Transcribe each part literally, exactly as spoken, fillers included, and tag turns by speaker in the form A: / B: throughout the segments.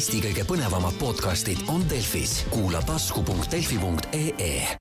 A: Eesti kõige põnevamad podcastid on Delfis. Kuula tasku punkt delfi punkt ee.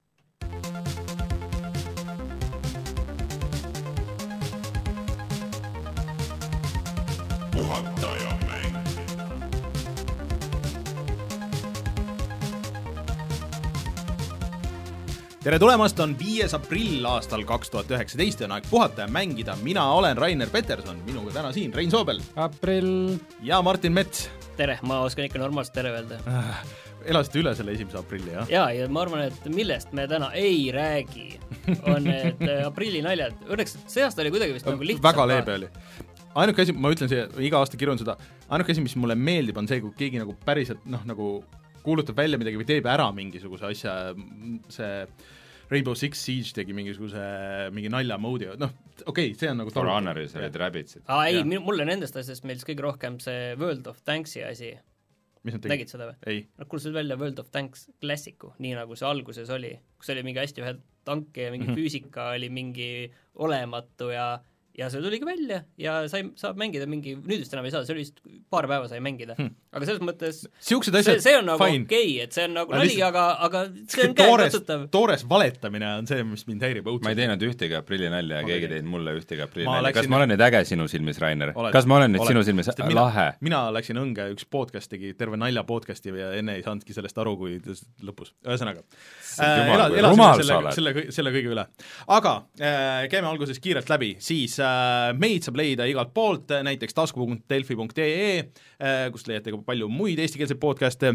B: Tere tulemast, on viies aprill aastal kaks tuhat üheksateist ja on aeg puhata ja mängida. Mina olen Rainer Peterson, minuga täna siin Rein Soobel.
C: Aprill.
B: Ja Martin Mets.
D: Tere, ma oskan ikka normaalselt tere öelda.
B: Äh, elasite üle selle esimese aprilli, jah?
D: Jaa, ja ma arvan, et millest me täna ei räägi, on need aprilli naljad. Õnneks see aasta oli kuidagi vist nagu lihtsalt.
B: Väga leebe oli. Ainuke asi, ma ütlen siia, iga aasta kirjun seda, ainuke asi, mis mulle meeldib, on see, kui keegi nagu päriselt, noh, nagu kuulutab välja midagi või teeb ära mingisuguse asja, see Rainbow Six Siege tegi mingisuguse mingi nalja moodi, noh, okei, okay, see on nagu
E: For Honoris olid Rabbids.
D: Aa, ei, mulle nendest asjast meeldis kõige rohkem see World of Tanksi asi.
B: Mis nad tegid?
D: Nägid seda või?
B: Ei.
D: No kuulsid välja World of Tanks klassiku, nii nagu see alguses oli, kus oli mingi hästi ühe tanke ja mingi mm-hmm. füüsika oli mingi olematu ja ja see tuligi välja ja sai, saab mängida mingi, nüüd vist enam ei saa, see oli vist paar päeva sai mängida. Hmm. Aga selles mõttes
B: asjad,
D: see, see on nagu okei, okay, et see on nagu nali, aga, aga see on käekatsutav.
B: Toores valetamine on see, mis mind häirib õudselt.
E: Ma ei teinud ühtegi aprilli nalja ja keegi teinud mulle ühtegi aprilli nalja. Kas ma olen nüüd äge sinu silmis, Rainer? Oled, Kas ma olen nüüd oled. sinu silmis mina, lahe?
B: Mina läksin õnge, üks podcast tegi terve nalja podcasti ja enne ei saanudki sellest aru, kui lõpus. Ühesõnaga, äh, elasime selle, selle, selle kõige üle. Aga äh, käime alguses kiirelt läbi, siis meid saab leida igalt poolt, näiteks tasku punkt delfi punkt ee, kust leiate ka palju muid eestikeelseid podcaste,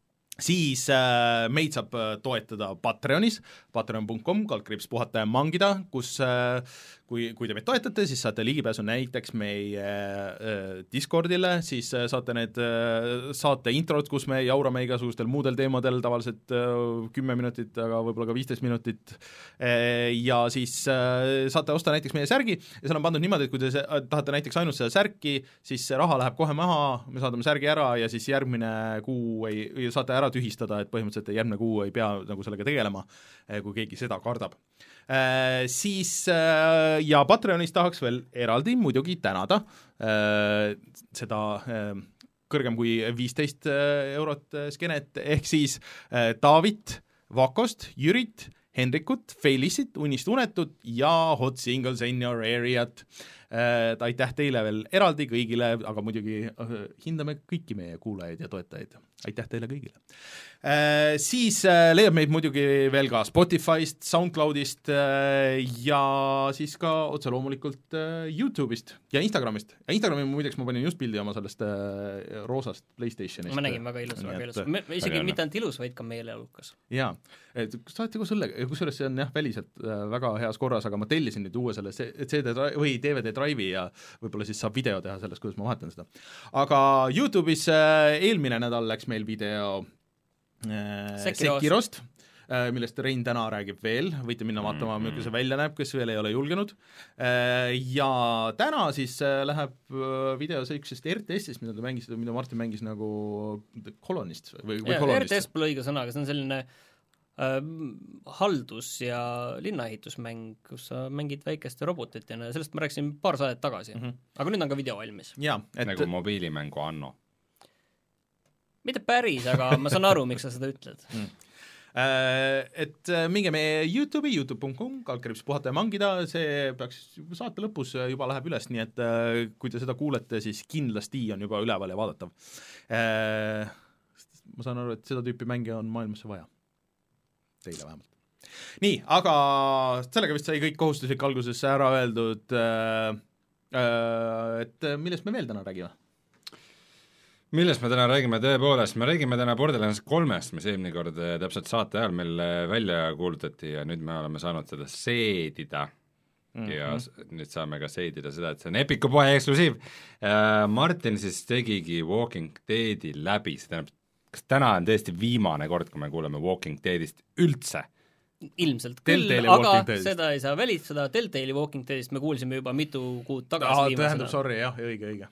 B: siis äh, meid saab toetada Patreonis, patreon punkt com, kaldkriips puhata ja mangida, kus äh, kui, kui te meid toetate, siis saate ligipääsu näiteks meie äh, Discordile, siis äh, saate need äh, saate introd, kus me jaurame igasugustel muudel teemadel, tavaliselt äh, kümme minutit, aga võib-olla ka viisteist minutit äh, ja siis äh, saate osta näiteks meie särgi ja seal on pandud niimoodi, et kui te se- tahate näiteks ainult seda särki, siis see raha läheb kohe maha, me saadame särgi ära ja siis järgmine kuu ei, saate ära tühistada, et põhimõtteliselt järgmine kuu ei pea nagu sellega tegelema, kui keegi seda kardab. Äh, siis äh, ja Patreonis tahaks veel eraldi muidugi tänada äh, seda äh, kõrgem kui viisteist eurot skenet, ehk siis äh, Daavit, Vakost, Jürit, Hendrikut, Feilissit, Unist Unetut ja Hot Singles in Your Areat. Äh, aitäh teile veel eraldi kõigile, aga muidugi äh, hindame kõiki meie kuulajaid ja toetajaid. Aitäh teile kõigile. Äh, siis äh, leiab meid muidugi veel ka Spotify'st, SoundCloud'ist äh, ja siis ka otse loomulikult äh, YouTube'ist ja Instagram'ist. Ja Instagrami muideks ma panin just pildi oma sellest äh, roosast PlayStationist.
D: Ma nägin väga ilus, väga ilus. Me, me isegi mitte ainult ilus, vaid ka meeleolukas.
B: Jaa, et saate koos õlle, kusjuures see on jah väliselt äh, väga heas korras, aga ma tellisin nüüd uue selle C D või D V D drive'i ja võib-olla siis saab video teha sellest, kuidas ma vahetan seda. Aga YouTube'is äh, eelmine nädal läks meil video äh, Sekirost, äh, millest Rein täna räägib veel, võite minna vaatama, milline see välja näeb, kes veel ei ole julgenud. Äh, ja täna siis äh, läheb äh, video sellisest R T S-ist, mida ta mängis, mida Martin mängis nagu Colonist või, või
D: ja,
B: Colonist.
D: R T S pole õige sõna, aga see on selline äh, haldus- ja linnaehitusmäng, kus sa mängid väikeste robotit ja sellest ma rääkisin paar saadet tagasi. Mm-hmm. Aga nüüd on ka video valmis.
B: Ja, et...
E: Nagu mobiilimängu Anno.
D: Mitte päris, aga ma saan aru, miks sa seda ütled.
B: Mm. Et minge meie YouTube'i, youtube punkt com, kaldkriips puhata ja mangida, see peaks saate lõpus juba läheb üles, nii et kui te seda kuulete, siis kindlasti on juba üleval ja vaadatav. Ma saan aru, et seda tüüpi mänge on maailmasse vaja. Teile vähemalt. Nii, aga sellega vist sai kõik kohustuslik alguses ära öeldud, et millest me veel täna räägime?
E: Millest me täna räägime tõepoolest, me räägime täna Borderlands kolmest, mis eelmine kord täpselt saate ajal meil välja kuulutati ja nüüd me oleme saanud seda seedida mm-hmm. ja nüüd saame ka seedida seda, et see on Epiku poe eksklusiiv. Martin siis tegigi Walking Deadi läbi, see tähendab, kas täna on tõesti viimane kord, kui me kuuleme Walking Deadist üldse?
D: Ilmselt küll, aga seda ei saa välistada, Telltale'i Walking Deadist me kuulsime juba mitu kuud tagasi.
B: Ah, tähendab, sorry, jah, õige, õige.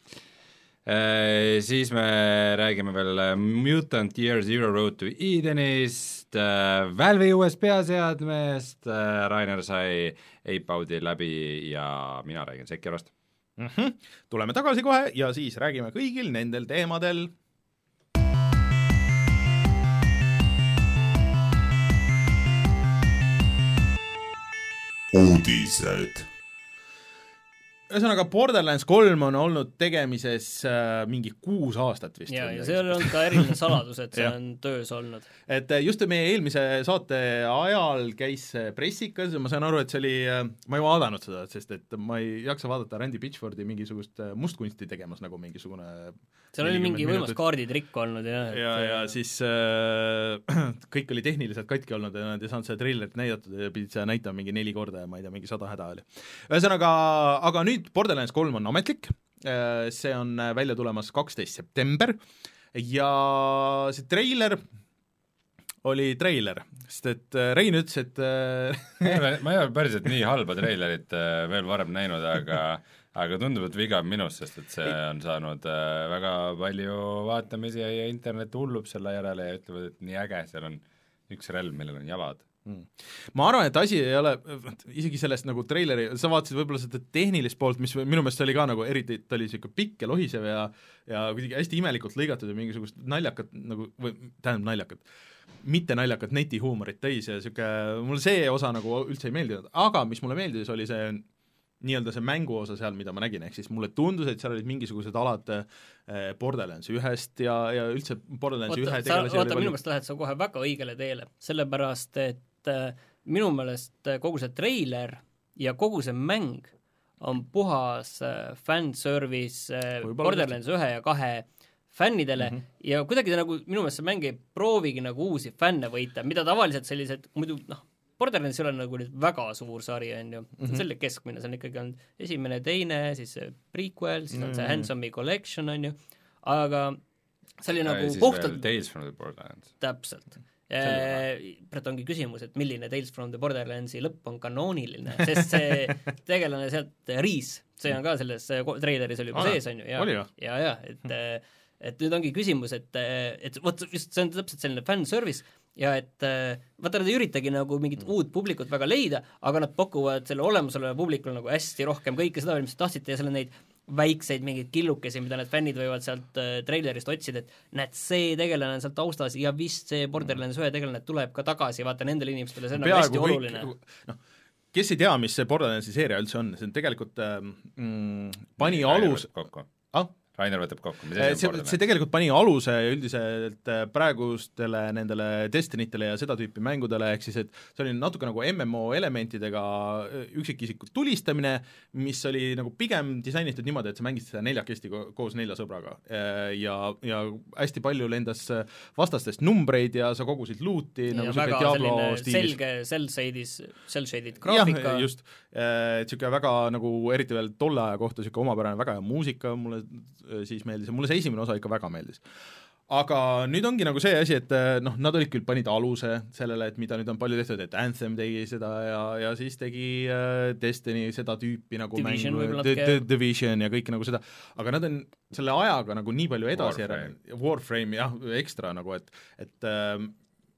E: Äh, siis me räägime veel Mutant Year Zero Road to Edenist, äh, Valve'i uuest peaseadmest, äh, Rainer sai Ape-Audi läbi ja mina räägin Sekirost.
B: Mm-hmm. Tuleme tagasi kohe ja siis räägime kõigil nendel teemadel
C: uudised.
B: Ühesõnaga, Borderlands kolm on olnud tegemises äh, mingi kuus aastat vist.
D: Ja, ja see on ka eriline saladus, et see on töös olnud.
B: Et just meie eelmise saate ajal käis pressikas ja ma sain aru, et see oli, ma ei vaadanud seda, sest et ma ei jaksa vaadata Randy Pitchfordi mingisugust mustkunsti tegemas nagu mingisugune
D: seal oli mingi võimas kaarditrikk olnud ja
B: ja, ja siis äh, kõik oli tehniliselt katki olnud ja nad ei saanud seda treilerit näidatud ja pidid seda näitama mingi neli korda ja ma ei tea, mingi sada häda oli. Ühesõnaga, aga nüüd Borderlands kolm on ametlik, see on välja tulemas kaksteist september ja see treiler oli treiler, sest et Rein ütles, et
E: ma ei ole päriselt nii halba treilerit veel varem näinud, aga aga tundub, et viga on minus, sest et see on saanud väga palju vaatamisi ja internet hullub selle järele ja ütlevad, et nii äge, seal on üks relv, millel on javad.
B: Ma arvan, et asi ei ole, isegi sellest nagu treileri, sa vaatasid võib-olla seda tehnilist poolt, mis minu meelest oli ka nagu eriti, ta oli selline pikk ja lohisev ja ja kuidagi hästi imelikult lõigatud ja mingisugust naljakat nagu, või tähendab naljakat, mitte naljakat netihuumorit täis ja siuke, mulle see osa nagu üldse ei meeldinud, aga mis mulle meeldis, oli see nii-öelda see mängu osa seal, mida ma nägin, ehk siis mulle tundus, et seal olid mingisugused alad eh, Borderlands ühest ja, ja üldse Borderlands ühe tegelasi
D: oota, minu meelest lähed sa kohe väga õigele teele, sellepärast et minu meelest kogu see treiler ja kogu see mäng on puhas fanservice Borderlands ühe ja kahe fännidele mm -hmm. ja kuidagi ta nagu, minu meelest see mäng ei proovigi nagu uusi fänne võita, mida tavaliselt sellised, muidu noh, Borderlands ei ole nagu nüüd väga suur sari, on ju, see on selle keskmine, see on ikkagi olnud esimene, teine, siis see prequel, siis on see Handsome'i collection, on ju, aga see oli nagu puhtalt
E: Tales from the Borderlands.
D: Täpselt. Praegu ongi küsimus, et milline Tales from the Borderlandsi lõpp on kanooniline, sest see tegelane sealt Riis, see on ka selles treileris oli juba sees, on ju, ja, ja, ja, et et nüüd ongi küsimus, et, et vot just see on täpselt selline fanservice ja et vaata, nad ei üritagi nagu mingit mm. uut publikut väga leida, aga nad pakuvad selle olemasoleva publikule nagu hästi rohkem kõike seda, mis tahtsite ja seal on neid väikseid mingeid killukesi, mida need fännid võivad sealt äh, treilerist otsida, et näed, see tegelane on sealt taustas ja vist see Borderlands ühe tegelane tuleb ka tagasi, vaata nendele inimestele, see on nagu hästi kõik, oluline. No,
B: kes ei tea, mis see Borderlandsi seeria üldse on, see on tegelikult mm, pani alus... Ah?
E: Rainer võtab kokku, mis
B: see, see, see tegelikult pani aluse üldiselt praegustele nendele Destinitele ja seda tüüpi mängudele, ehk siis et see oli natuke nagu M M O elementidega üksikisiku tulistamine, mis oli nagu pigem disainitud niimoodi, et sa mängisid seda neljakesti koos nelja sõbraga ja, ja hästi palju lendas vastastest numbreid ja sa kogusid luuti
D: ja nagu väga Diablo stiilis. Selge cel-shaded, cel-shaded graafika.
B: Jah, just, niisugune väga nagu eriti veel tolle aja kohta niisugune omapärane väga hea muusika, mulle siis meeldis ja mulle see esimene osa ikka väga meeldis. Aga nüüd ongi nagu see asi, et noh, nad olid küll panid aluse sellele, et mida nüüd on palju tehtud, et Anthem tegi seda ja, ja siis tegi äh, Destiny seda tüüpi nagu
D: Division,
B: mängu, the, the, Division ja kõik nagu seda, aga nad on selle ajaga nagu nii palju edasi
E: Warframe,
B: ära, Warframe jah, ekstra nagu, et et äh,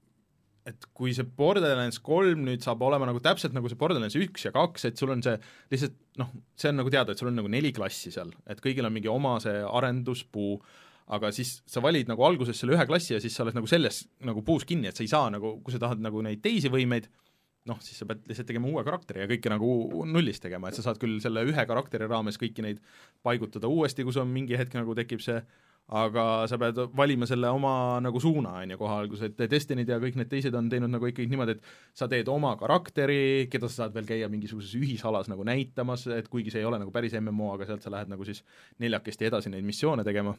B: et kui see Borderlands kolm nüüd saab olema nagu täpselt nagu see Borderlands üks ja kaks, et sul on see lihtsalt noh, see on nagu teada, et sul on nagu neli klassi seal, et kõigil on mingi oma see arenduspuu, aga siis sa valid nagu alguses selle ühe klassi ja siis sa oled nagu selles nagu puus kinni, et sa ei saa nagu, kui sa tahad nagu neid teisi võimeid, noh, siis sa pead lihtsalt tegema uue karakteri ja kõike nagu nullist tegema, et sa saad küll selle ühe karakteri raames kõiki neid paigutada uuesti, kui sul on mingi hetk nagu tekib see, aga sa pead valima selle oma nagu suuna, on ju, kohe alguses, et Destinid ja kõik need teised on teinud nagu ikkagi niimoodi, et sa teed oma karakteri, keda sa saad veel käia mingisuguses ühisalas nagu näitamas, et kuigi see ei ole nagu päris M M O, aga sealt sa lähed nagu siis neljakesti edasi neid missioone tegema.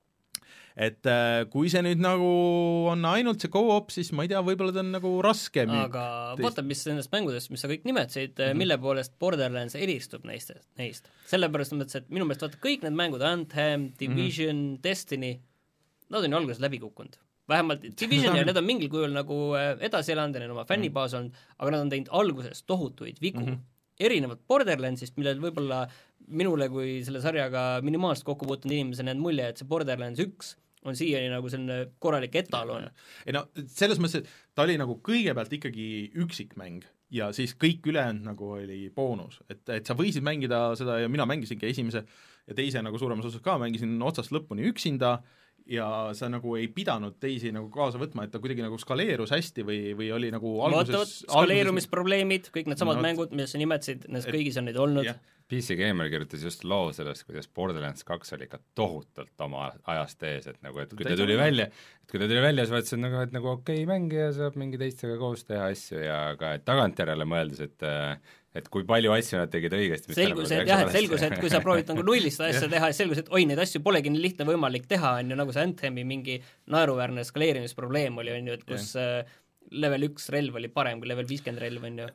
B: Et äh, kui see nüüd nagu on ainult see go-op, siis ma ei tea, võib-olla ta on nagu raske.
D: Aga teist... vaata, mis nendest mängudest, mis sa kõik nimetasid, mm-hmm. mille poolest Borderlands eristub neist, neist. Sellepärast mõtlesin, et minu meelest vaata kõik need mängud, Anthem, Division, mm-hmm. Destiny, nad on ju alguses läbi kukkunud. Vähemalt Division ja need on mingil kujul nagu edasi elanud ja neil oma fännibaas on, aga nad on teinud alguses tohutuid vigu. Mm-hmm. Erinevalt Borderlandsist, millel võib-olla minule kui selle sarjaga minimaalselt kokku puutunud inimesena jäänud mulje, et see Borderlands üks on siiani nagu selline korralik etalon.
B: Ei no, selles mõttes, et ta oli nagu kõigepealt ikkagi üksikmäng ja siis kõik ülejäänud nagu oli boonus, et, et sa võisid mängida seda ja mina mängisingi esimese ja teise nagu suuremas osas ka, mängisin otsast lõpuni üksinda ja sa nagu ei pidanud teisi nagu kaasa võtma, et ta kuidagi nagu skaleerus hästi või, või oli nagu alguses
D: skaleerumisprobleemid, kõik need samad no, mängud, mida sa nimetasid, nendes kõigis on neid olnud yeah.
E: P C Gamer kirjutas just loo sellest, kuidas Borderlands kaks oli ikka tohutult oma ajast ees, et nagu, et kui ta tuli välja, et kui ta tuli välja, siis vaatasin nagu, et nagu okei okay, mängija saab mingi teistega koos teha asju ja ka tagantjärele mõeldes, et et kui palju asju nad tegid õigesti.
D: Selgus, et jah, et selgus, et kui sa proovid nagu nullist asja teha, siis selgus, et oi, neid asju polegi nii lihtne võimalik teha, on ju, nagu see Anthemi mingi naeruväärne skaleerimisprobleem oli, on ju, et kus yeah. level üks relv oli parem kui level viiskümmend relv, on ju.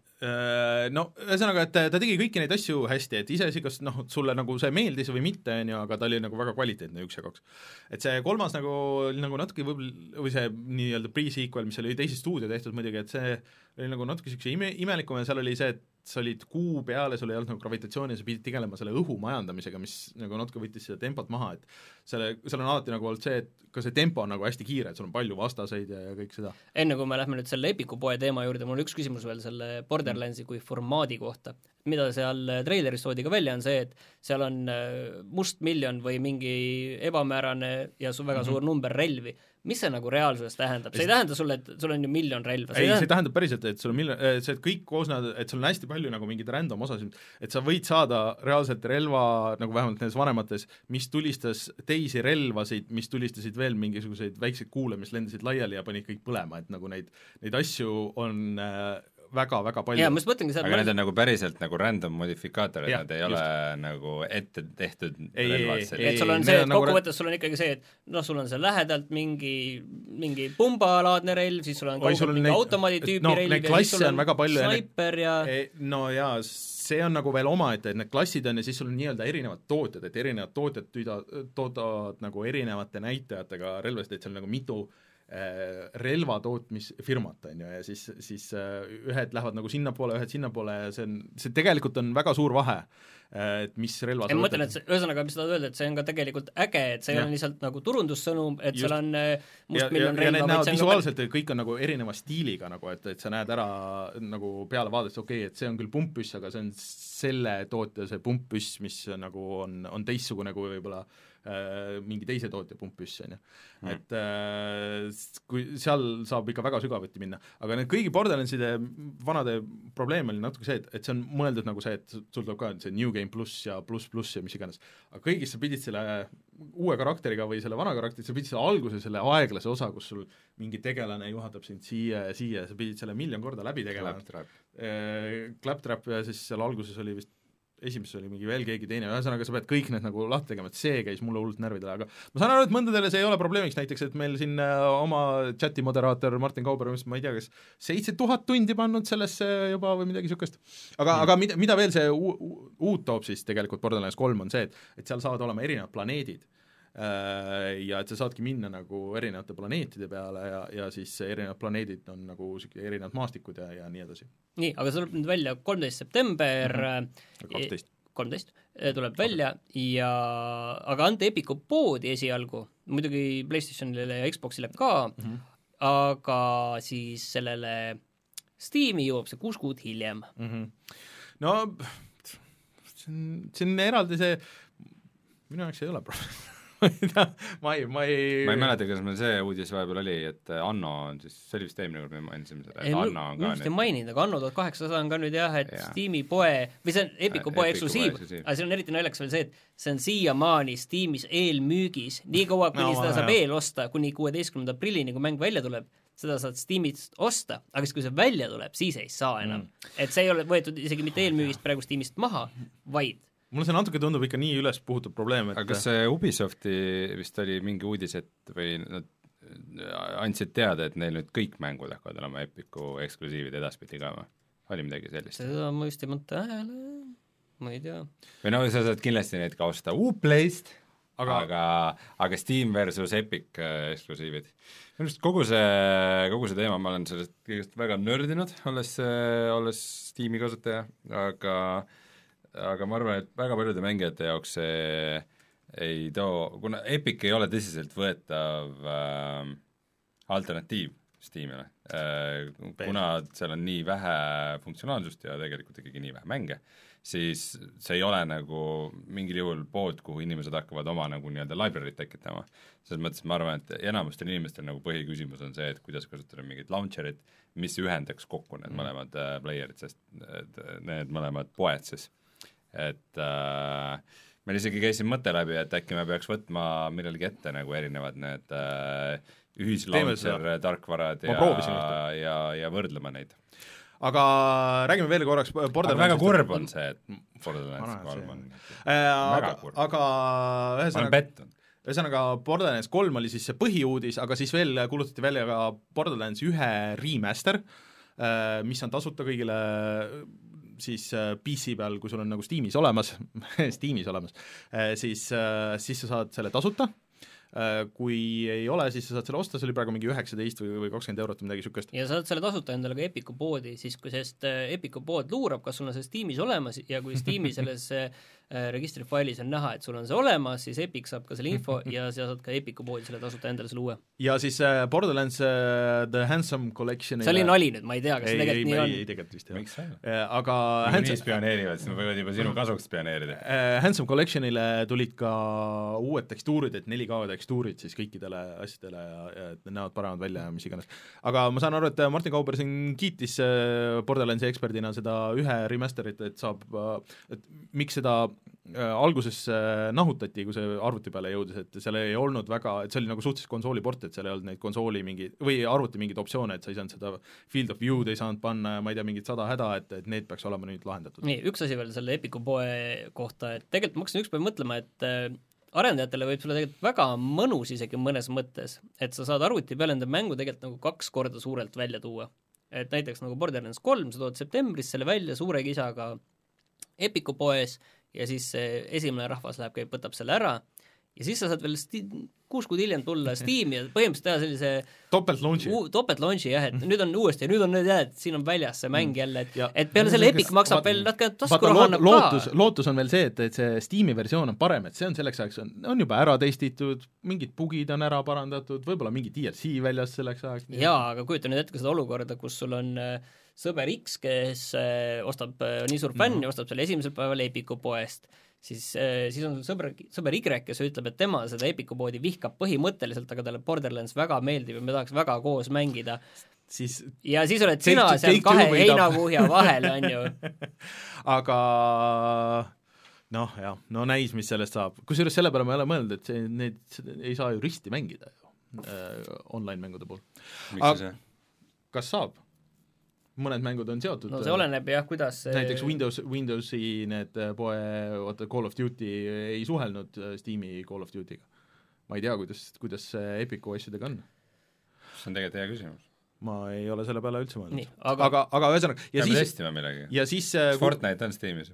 B: No ühesõnaga, et ta tegi kõiki neid asju hästi, et iseasi, kas noh, sulle nagu see meeldis või mitte, on ju, aga ta oli nagu väga kvaliteetne üks ja kaks. Et see kolmas nagu, nagu natuke võib-olla, või see nii-öelda pre-sequel, mis oli teise stuudio tehtud muidugi, et see oli nagu natuke siukse ime, imelikum ja seal oli see, et sa olid kuu peale, sul ei olnud nagu gravitatsiooni ja sa pidid tegelema selle õhu majandamisega, mis nagu natuke võttis seda tempot maha, et selle, seal on alati nagu olnud see, et ka see tempo on nagu hästi kiire, et sul on palju vastaseid ja, ja kõik seda.
D: Enne kui me lähme nüüd selle Epiku poe teema juurde, mul on üks küsimus veel selle Borderlandsi kui formaadi kohta. Mida seal treileris toodi ka välja, on see, et seal on must miljon või mingi ebamäärane ja su väga suur number relvi. Mis see nagu reaalsuses tähendab? See ei tähenda sulle, et sul on ju miljon relva.
B: Ei, see tähendab päriselt, et sul on miljon, see, et kõik koosnevad, et sul on hästi palju nagu mingid random osasid, et sa võid saada reaalselt relva, nagu vähemalt nendes vanemates, mis tulistas teisi relvasid, mis tulistasid veel mingisuguseid väikseid kuule, mis lendasid laiali ja panid kõik põlema, et nagu neid, neid asju on äh, väga-väga palju.
D: Ja, mõtlengi,
E: aga mõtlen... need on nagu päriselt nagu random modifikaatorid, nad ei just. Ole nagu ette tehtud
B: ei, relvad.
D: Ei, ei, et sul on see, et kokkuvõttes nagu... sul on ikkagi see, et noh, sul on see lähedalt mingi, mingi pumbalaadne relv, siis sul on kaugelt mingi neid... automaadi tüüpi no, relv
B: ja siis sul on väga palju
D: sniper ja
B: no jaa, see on nagu veel oma, et, et need klassid on ja siis sul on nii-öelda erinevad tootjad, et erinevad tootjad tüüda, toodavad nagu erinevate näitajatega relvasid, et seal on nagu mitu relvatootmisfirmat, on ju, ja siis, siis ühed lähevad nagu sinnapoole, ühed sinnapoole ja see on, see tegelikult on väga suur vahe, et mis relva
D: ma mõtlen, et see, ühesõnaga, mis tahad öelda, et see on ka tegelikult äge, et see ja. On lihtsalt nagu turundussõnum, et Just. Seal on must ja, miljon
B: relva. Ja need näevad visuaalselt,
D: ka...
B: kõik on nagu erineva stiiliga, nagu, et, et sa näed ära nagu peale vaadates, okei okay,, et see on küll pumppüss, aga see on selle tootja see pumppüss, mis nagu on, on teistsugune kui võib-olla äh, mingi teise tootja pumppüss, on ju. Mm. Et äh, kui seal saab ikka väga sügavuti minna, aga need kõigi Borderlandside vanade probleem oli natuke see, et, et see on mõeldud nagu see, et sul tuleb ka see New Game pluss ja pluss pluss ja mis iganes, aga kõigis sa pidid selle uue karakteriga või selle vana karakteri, sa pidid selle alguse, selle aeglase osa, kus sul mingi tegelane juhatab sind siia ja siia, sa pidid selle miljon korda läbi tegelema. Claptrap. Claptrap ja siis seal alguses oli vist esimeses oli mingi veel keegi teine, ühesõnaga sa pead kõik need nagu lahti tegema, et see käis mulle hullult närvidele, aga ma saan aru, et mõndadele see ei ole probleemiks, näiteks et meil siin oma chati moderaator Martin Kauber, ma ei tea, kas seitse tuhat tundi pannud sellesse juba või midagi niisugust. Aga mm., aga mida, mida veel see u- uut toob siis tegelikult Borderlands kolm on see, et, et seal saavad olema erinevad planeedid ja et sa saadki minna nagu erinevate planeetide peale ja, ja siis erinevad planeedid on nagu erinevad maastikud ja, ja nii edasi.
D: Nii, aga see tuleb nüüd välja kolmteist september
B: mm-hmm. kaksteist
D: kolmteist tuleb välja ja aga ante Epiku poodi esialgu, muidugi PlayStationile ja Xboxile ka, mm-hmm. aga siis sellele Steam'i jõuab see kuus kuud hiljem.
B: Mm-hmm. No see on, see on eraldi see, minu jaoks ei ole probleem. ma ei, ma ei
E: ma ei mäleta, kas meil see uudis vahepeal oli, et Anno on siis, see oli vist eelmine kord, me mainisime seda, et Anno on ka
D: nüüd ei maininud, aga Anno tuhat kaheksasada on ka nüüd jah, et ja. Steam'i poe, või see on Epiku poe eksklusiiv, aga see on eriti naljakas veel see, et see on siiamaani Steam'is eelmüügis, nii kaua, kuni no, seda saab eel osta, kuni kuueteistkümnenda aprillini, kui mäng välja tuleb, seda saad Steam'ist osta, aga siis kui see välja tuleb, siis ei saa enam mm.. et see ei ole võetud isegi mitte eelmüügist praegu Steam'ist maha, vaid
B: mulle see natuke tundub ikka nii üles puhutud probleem, et
E: aga kas see Ubisofti vist oli mingi uudis, et või nad andsid teada, et neil nüüd kõik mängud hakkavad olema Epiku eksklusiivid edaspidi ka või? Oli midagi sellist?
D: Seda ma just ei mõtle hääle, ma ei tea.
E: Või no sa saad kindlasti neid ka osta Uplayst, aga, aga, aga Steam versus Epic eksklusiivid. Minu arust kogu see, kogu see teema, ma olen sellest kõigest väga nördinud, olles, olles Steam'i kasutaja, aga aga ma arvan, et väga paljude mängijate jaoks see ei too, kuna Epic ei ole tõsiselt võetav äh, alternatiiv Steamile, kuna seal on nii vähe funktsionaalsust ja tegelikult ikkagi nii vähe mänge, siis see ei ole nagu mingil juhul pood, kuhu inimesed hakkavad oma nagu nii-öelda library't tekitama. Selles mõttes ma arvan, et enamustel inimestel nagu põhiküsimus on see, et kuidas kasutada mingit launcherit, mis ühendaks kokku need mm. mõlemad äh, playerid, sest need mõlemad poed siis. Et äh, meil isegi käisin mõte läbi, et äkki me peaks võtma millelgi ette nagu erinevad need äh, ühislauncher tarkvarad ja, ja, ja võrdlema neid.
B: Aga räägime veel korraks Borderlandsist.
E: Väga kurb on see, et Borderlands kolm on
B: väga kurb. Aga
E: ühesõnaga,
B: ühesõnaga Borderlands kolm oli siis see põhiuudis, aga siis veel kuulutati välja ka Borderlands ühe remaster, mis on tasuta kõigile siis P C peal, kui sul on nagu Steamis olemas Steamis olemas, siis, siis sa saad selle tasuta. Kui ei ole, siis sa saad selle osta, see oli praegu mingi üheksateist või, või kakskümmend eurot või midagi sükest.
D: Ja saad selle tasuta endale ka Epiku poodi, siis kui sest Epiku pood luurab, kas sul on see Steamis olemas ja kui Steami selles registrifailis on näha, et sul on see olemas, siis Epic saab ka selle info ja sa saad ka Epiku poodi selle tasuta endale selle uue.
B: Ja siis Borderlands uh, The Handsome Collection
D: see oli nali nüüd, ma ei tea, kas
B: ei,
D: see tegelikult
B: ei,
D: nii on.
B: Ei, tegelikult vist
E: jah. Miks see?
B: Aga
E: kui Handsome... nii spioneerivad, siis me võivad juba sinu kasuks spioneerida.
B: Handsome Collectionile tulid ka uued tekstuurid, et neli K tekstuurid siis kõikidele asjadele ja, ja et näevad paremad välja ja mis iganes. Aga ma saan aru, et Martin Kauber siin kiitis Borderlandsi eksperdina seda ühe remasterit, et saab, et miks seda alguses nahutati, kui see arvuti peale jõudis, et seal ei olnud väga, et see oli nagu suhteliselt konsooli port, et seal ei olnud neid konsooli mingi, või arvuti mingeid optsioone, et sa ei saanud seda Field of View'd ei saanud panna ja ma ei tea, mingit sada häda, et, et need peaks olema nüüd lahendatud.
D: Nii, üks asi veel selle Epiku poe kohta, et tegelikult ma hakkasin üks päev mõtlema, et arendajatele võib sulle tegelikult väga mõnus isegi mõnes mõttes, et sa saad arvuti peale enda mängu tegelikult nagu kaks korda suurelt välja tuua. Et näiteks nagu Borderlands kolm, sa tood septembris selle välja suure kisaga Epiku poes ja siis esimene rahvas läheb, käib, võtab selle ära ja siis sa saad veel sti- kuus kuud hiljem tulla Steam'i ja põhimõtteliselt teha sellise
B: topelt launchi,
D: u- topelt launchi jah, et nüüd on uuesti ja nüüd on nüüd jah, et siin on väljas see mäng jälle, et, et peale selle Epic maksab vaata, veel natuke taskuraha annab ka.
B: Lootus, lootus on veel see, et, et see Steam'i versioon on parem, et see on selleks ajaks, on, on juba ära testitud, mingid bugid on ära parandatud, võib-olla mingi D L C väljas selleks ajaks.
D: Jaa, aga kujuta nüüd hetke seda olukorda, kus sul on sõber X, kes ostab nii suur fänn mm-hmm. ja ostab selle esimesel päeval Epiku poest, siis, siis on sõber, sõber Y, kes ütleb, et tema seda Epiku poodi vihkab põhimõtteliselt, aga talle Borderlands väga meeldib ja me tahaks väga koos mängida. Siis ja siis oled sina seal kahe heinakuhja vahel, on ju.
B: Aga noh, jah, no näis, mis sellest saab. Kusjuures selle peale ma ei ole mõelnud, et see, need ei saa ju risti mängida ju, äh, online-mängude puhul.
E: Miks see?
B: Kas saab? Mõned mängud on seotud.
D: No see oleneb jah, kuidas see...
B: Näiteks Windows, Windowsi need poe, vaata Call of Duty ei suhelnud Steam'i Call of Duty'ga. Ma ei tea, kuidas, kuidas Epiku asjadega on.
E: See on tegelikult hea küsimus.
B: Ma ei ole selle peale üldse mõelnud.
D: Nii, aga...
B: aga, aga ühesõnaga... Ja
E: Peame
B: siis...
E: testima millegi.
B: Ja siis...
E: Fortnite on Steamis.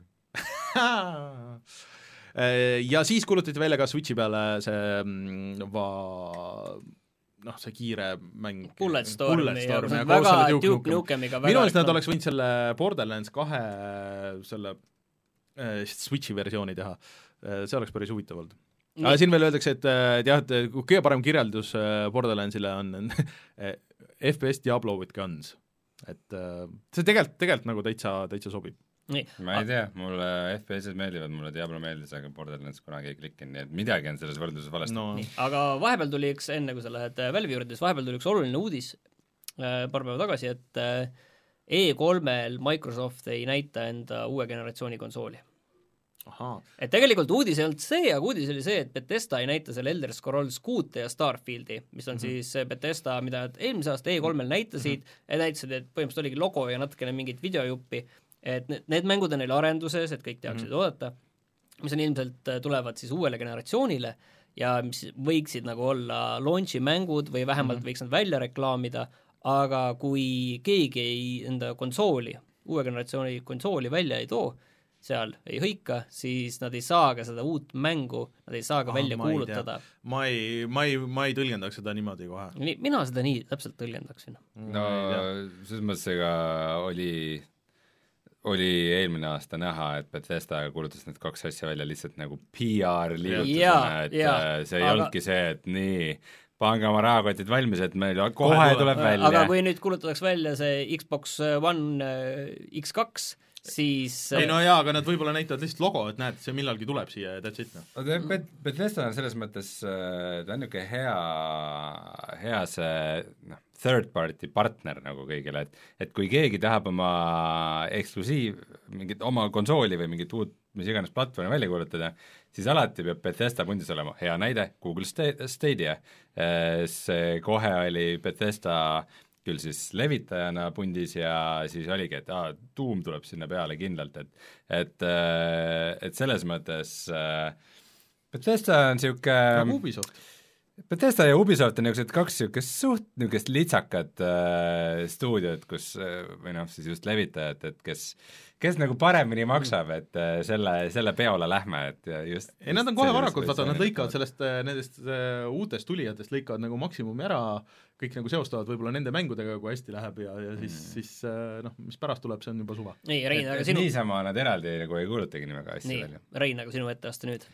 B: ja siis kuulutati välja ka Switchi peale see va... noh, see kiire mäng
D: Bulletstorm,
B: Bulletstorm
D: ja, ja väga Duke Nukemiga
B: minu arust nad oleks võinud selle Borderlands kahe selle äh, Switchi versiooni teha, see oleks päris huvitav olnud. Aga siin veel öeldakse, et, et jah, et kõige parem kirjeldus Borderlandsile on F P S Diablo with guns, et see tegelikult, tegelikult nagu täitsa, täitsa sobib.
D: Nii.
E: Ma ei tea, mulle F P S-id meeldivad, mulle Diablo meeldis, aga Borderlands kunagi ei klikkinud, nii et midagi on selles võrdluses valesti.
B: No.
D: Aga vahepeal tuli üks, enne kui sa lähed Valve'i juurde, vahepeal tuli üks oluline uudis äh, paar päeva tagasi, et äh, E kolmel Microsoft ei näita enda uue generatsiooni konsooli.
B: Aha.
D: Et tegelikult uudis ei olnud see, aga uudis oli see, et Bethesda ei näita selle Elder Scrolls kuute ja Starfieldi, mis on mm-hmm. siis Bethesda, mida eelmise aasta E kolmel näitasid, mm-hmm. et näitasid, et põhimõtteliselt oligi logo ja natukene mingit videojuppi, et need, need mängud on neil arenduses, et kõik tehaksid mm-hmm. oodata, mis on ilmselt tulevad siis uuele generatsioonile ja mis võiksid nagu olla launchi mängud või vähemalt mm-hmm. võiks nad välja reklaamida, aga kui keegi ei enda konsooli, uue generatsiooni konsooli välja ei too, seal ei hõika, siis nad ei saa ka seda uut mängu, nad ei saa ka ah, välja ma kuulutada.
B: Ei ma, ei, ma, ei, ma ei tõlgendaks seda niimoodi kohe.
D: Nii, mina seda nii täpselt tõlgendaksin.
E: No selles mõttes ega oli... oli eelmine aasta näha, et Bethesda kuulutas need kaks asja välja lihtsalt nagu P R liigutusena, et ja, see ei aga... olnudki see, et nii, pange oma rahakotid valmis, et meil kohe, kohe tuleb välja.
D: Aga kui nüüd kuulutatakse välja see Xbox One X kaks, siis
B: ei no jaa, aga nad võib-olla näitavad lihtsalt logo, et näed, see millalgi tuleb siia ja that's it.
E: No. Bethesda on selles mõttes, ta on niisugune hea, hea see noh, third party partner nagu kõigile, et et kui keegi tahab oma eksklusiiv, mingit oma konsooli või mingit uut mis iganes platvormi välja kuulutada, siis alati peab Bethesda pundis olema hea näide, Google Stadia. See kohe oli Bethesda küll siis levitajana pundis ja siis oligi, et aa, Doom tuleb sinna peale kindlalt, et et, et selles mõttes Bethesda on niisugune
B: nagu Ubisoft.
E: Bethesda ja Ubisoft on niisugused kaks niisugust suht niisugust litsakad äh, stuudiod, kus äh, või noh, siis just levitajad, et kes kes nagu paremini maksab, et äh, selle, selle peole lähme, et just
B: ei, nad on kohe varakult, vaata, nad lõikavad sellest, nendest uh, uutest tulijatest lõikavad nagu maksimumi ära, kõik nagu seostavad võib-olla nende mängudega, kui hästi läheb ja, ja siis, mm. siis uh, noh, mis pärast tuleb, see on juba suva.
D: Ei, Rein, aga sinu...
E: niisama nad eraldi nagu ei kuulutagi nii väga hästi
D: nii,
E: välja.
D: Rein, aga sinu etteaste nüüd?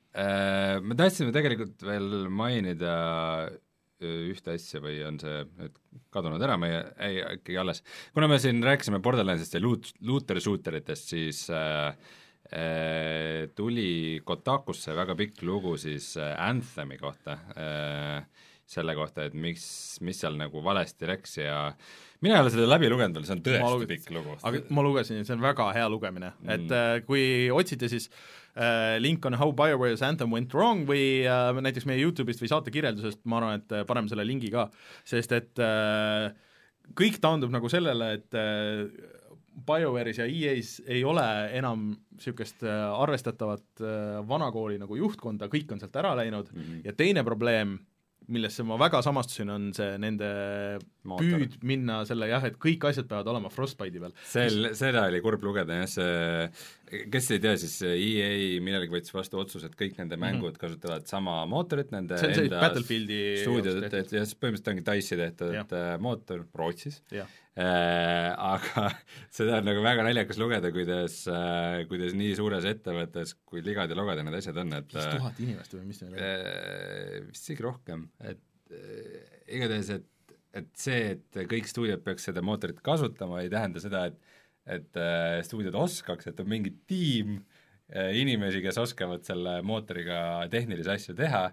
E: Me tahtsime tegelikult veel mainida ühte asja või on see et kadunud ära meie, ei, ikkagi alles. Kuna me siin rääkisime Borderlandsist ja loot, looter shooteritest, siis äh, äh, tuli Kotakusse väga pikk lugu siis äh, Anthemi kohta äh,, selle kohta, et miks, mis seal nagu valesti läks ja mina ei ole seda läbi lugenud veel, see on tõesti lugesin, pikk lugu.
B: Aga ma lugesin, see on väga hea lugemine mm., et äh, kui otsite siis äh, link on How BioWare's Anthem Went Wrong või äh, näiteks meie YouTube'ist või saate kirjeldusest, ma arvan, et äh, paneme selle lingi ka, sest et äh, kõik taandub nagu sellele, et äh, BioWare'is ja E A-s ei ole enam niisugust äh, arvestatavat äh, vanakooli nagu juhtkonda, kõik on sealt ära läinud mm -hmm. ja teine probleem, millesse ma väga samastusin, on see nende Mootor. Püüd minna selle jah, et kõik asjad peavad olema Frostbite'i peal.
E: Sel, seda oli kurb lugeda, jah, see, kes ei tea, siis E A millalgi võttis vastu otsus, et kõik nende mängud mm -hmm. kasutavad sama mootorit, nende
B: see on see Battlefieldi
E: stuudiod, et, et jah, põhimõtteliselt ongi Dice'i tehtud ja. mootor Rootsis, äh, aga seda on nagu väga naljakas lugeda, kuidas, äh, kuidas nii suures ettevõttes, kui ligad ja logad ja need asjad on, et
B: viis tuhat inimest või mis neil
E: on? Vist isegi rohkem, et äh, igatahes, et et see, et kõik stuudiod peaks seda mootorit kasutama, ei tähenda seda, et et äh, stuudiod oskaks, et on mingi tiim äh, inimesi, kes oskavad selle mootoriga tehnilisi asju teha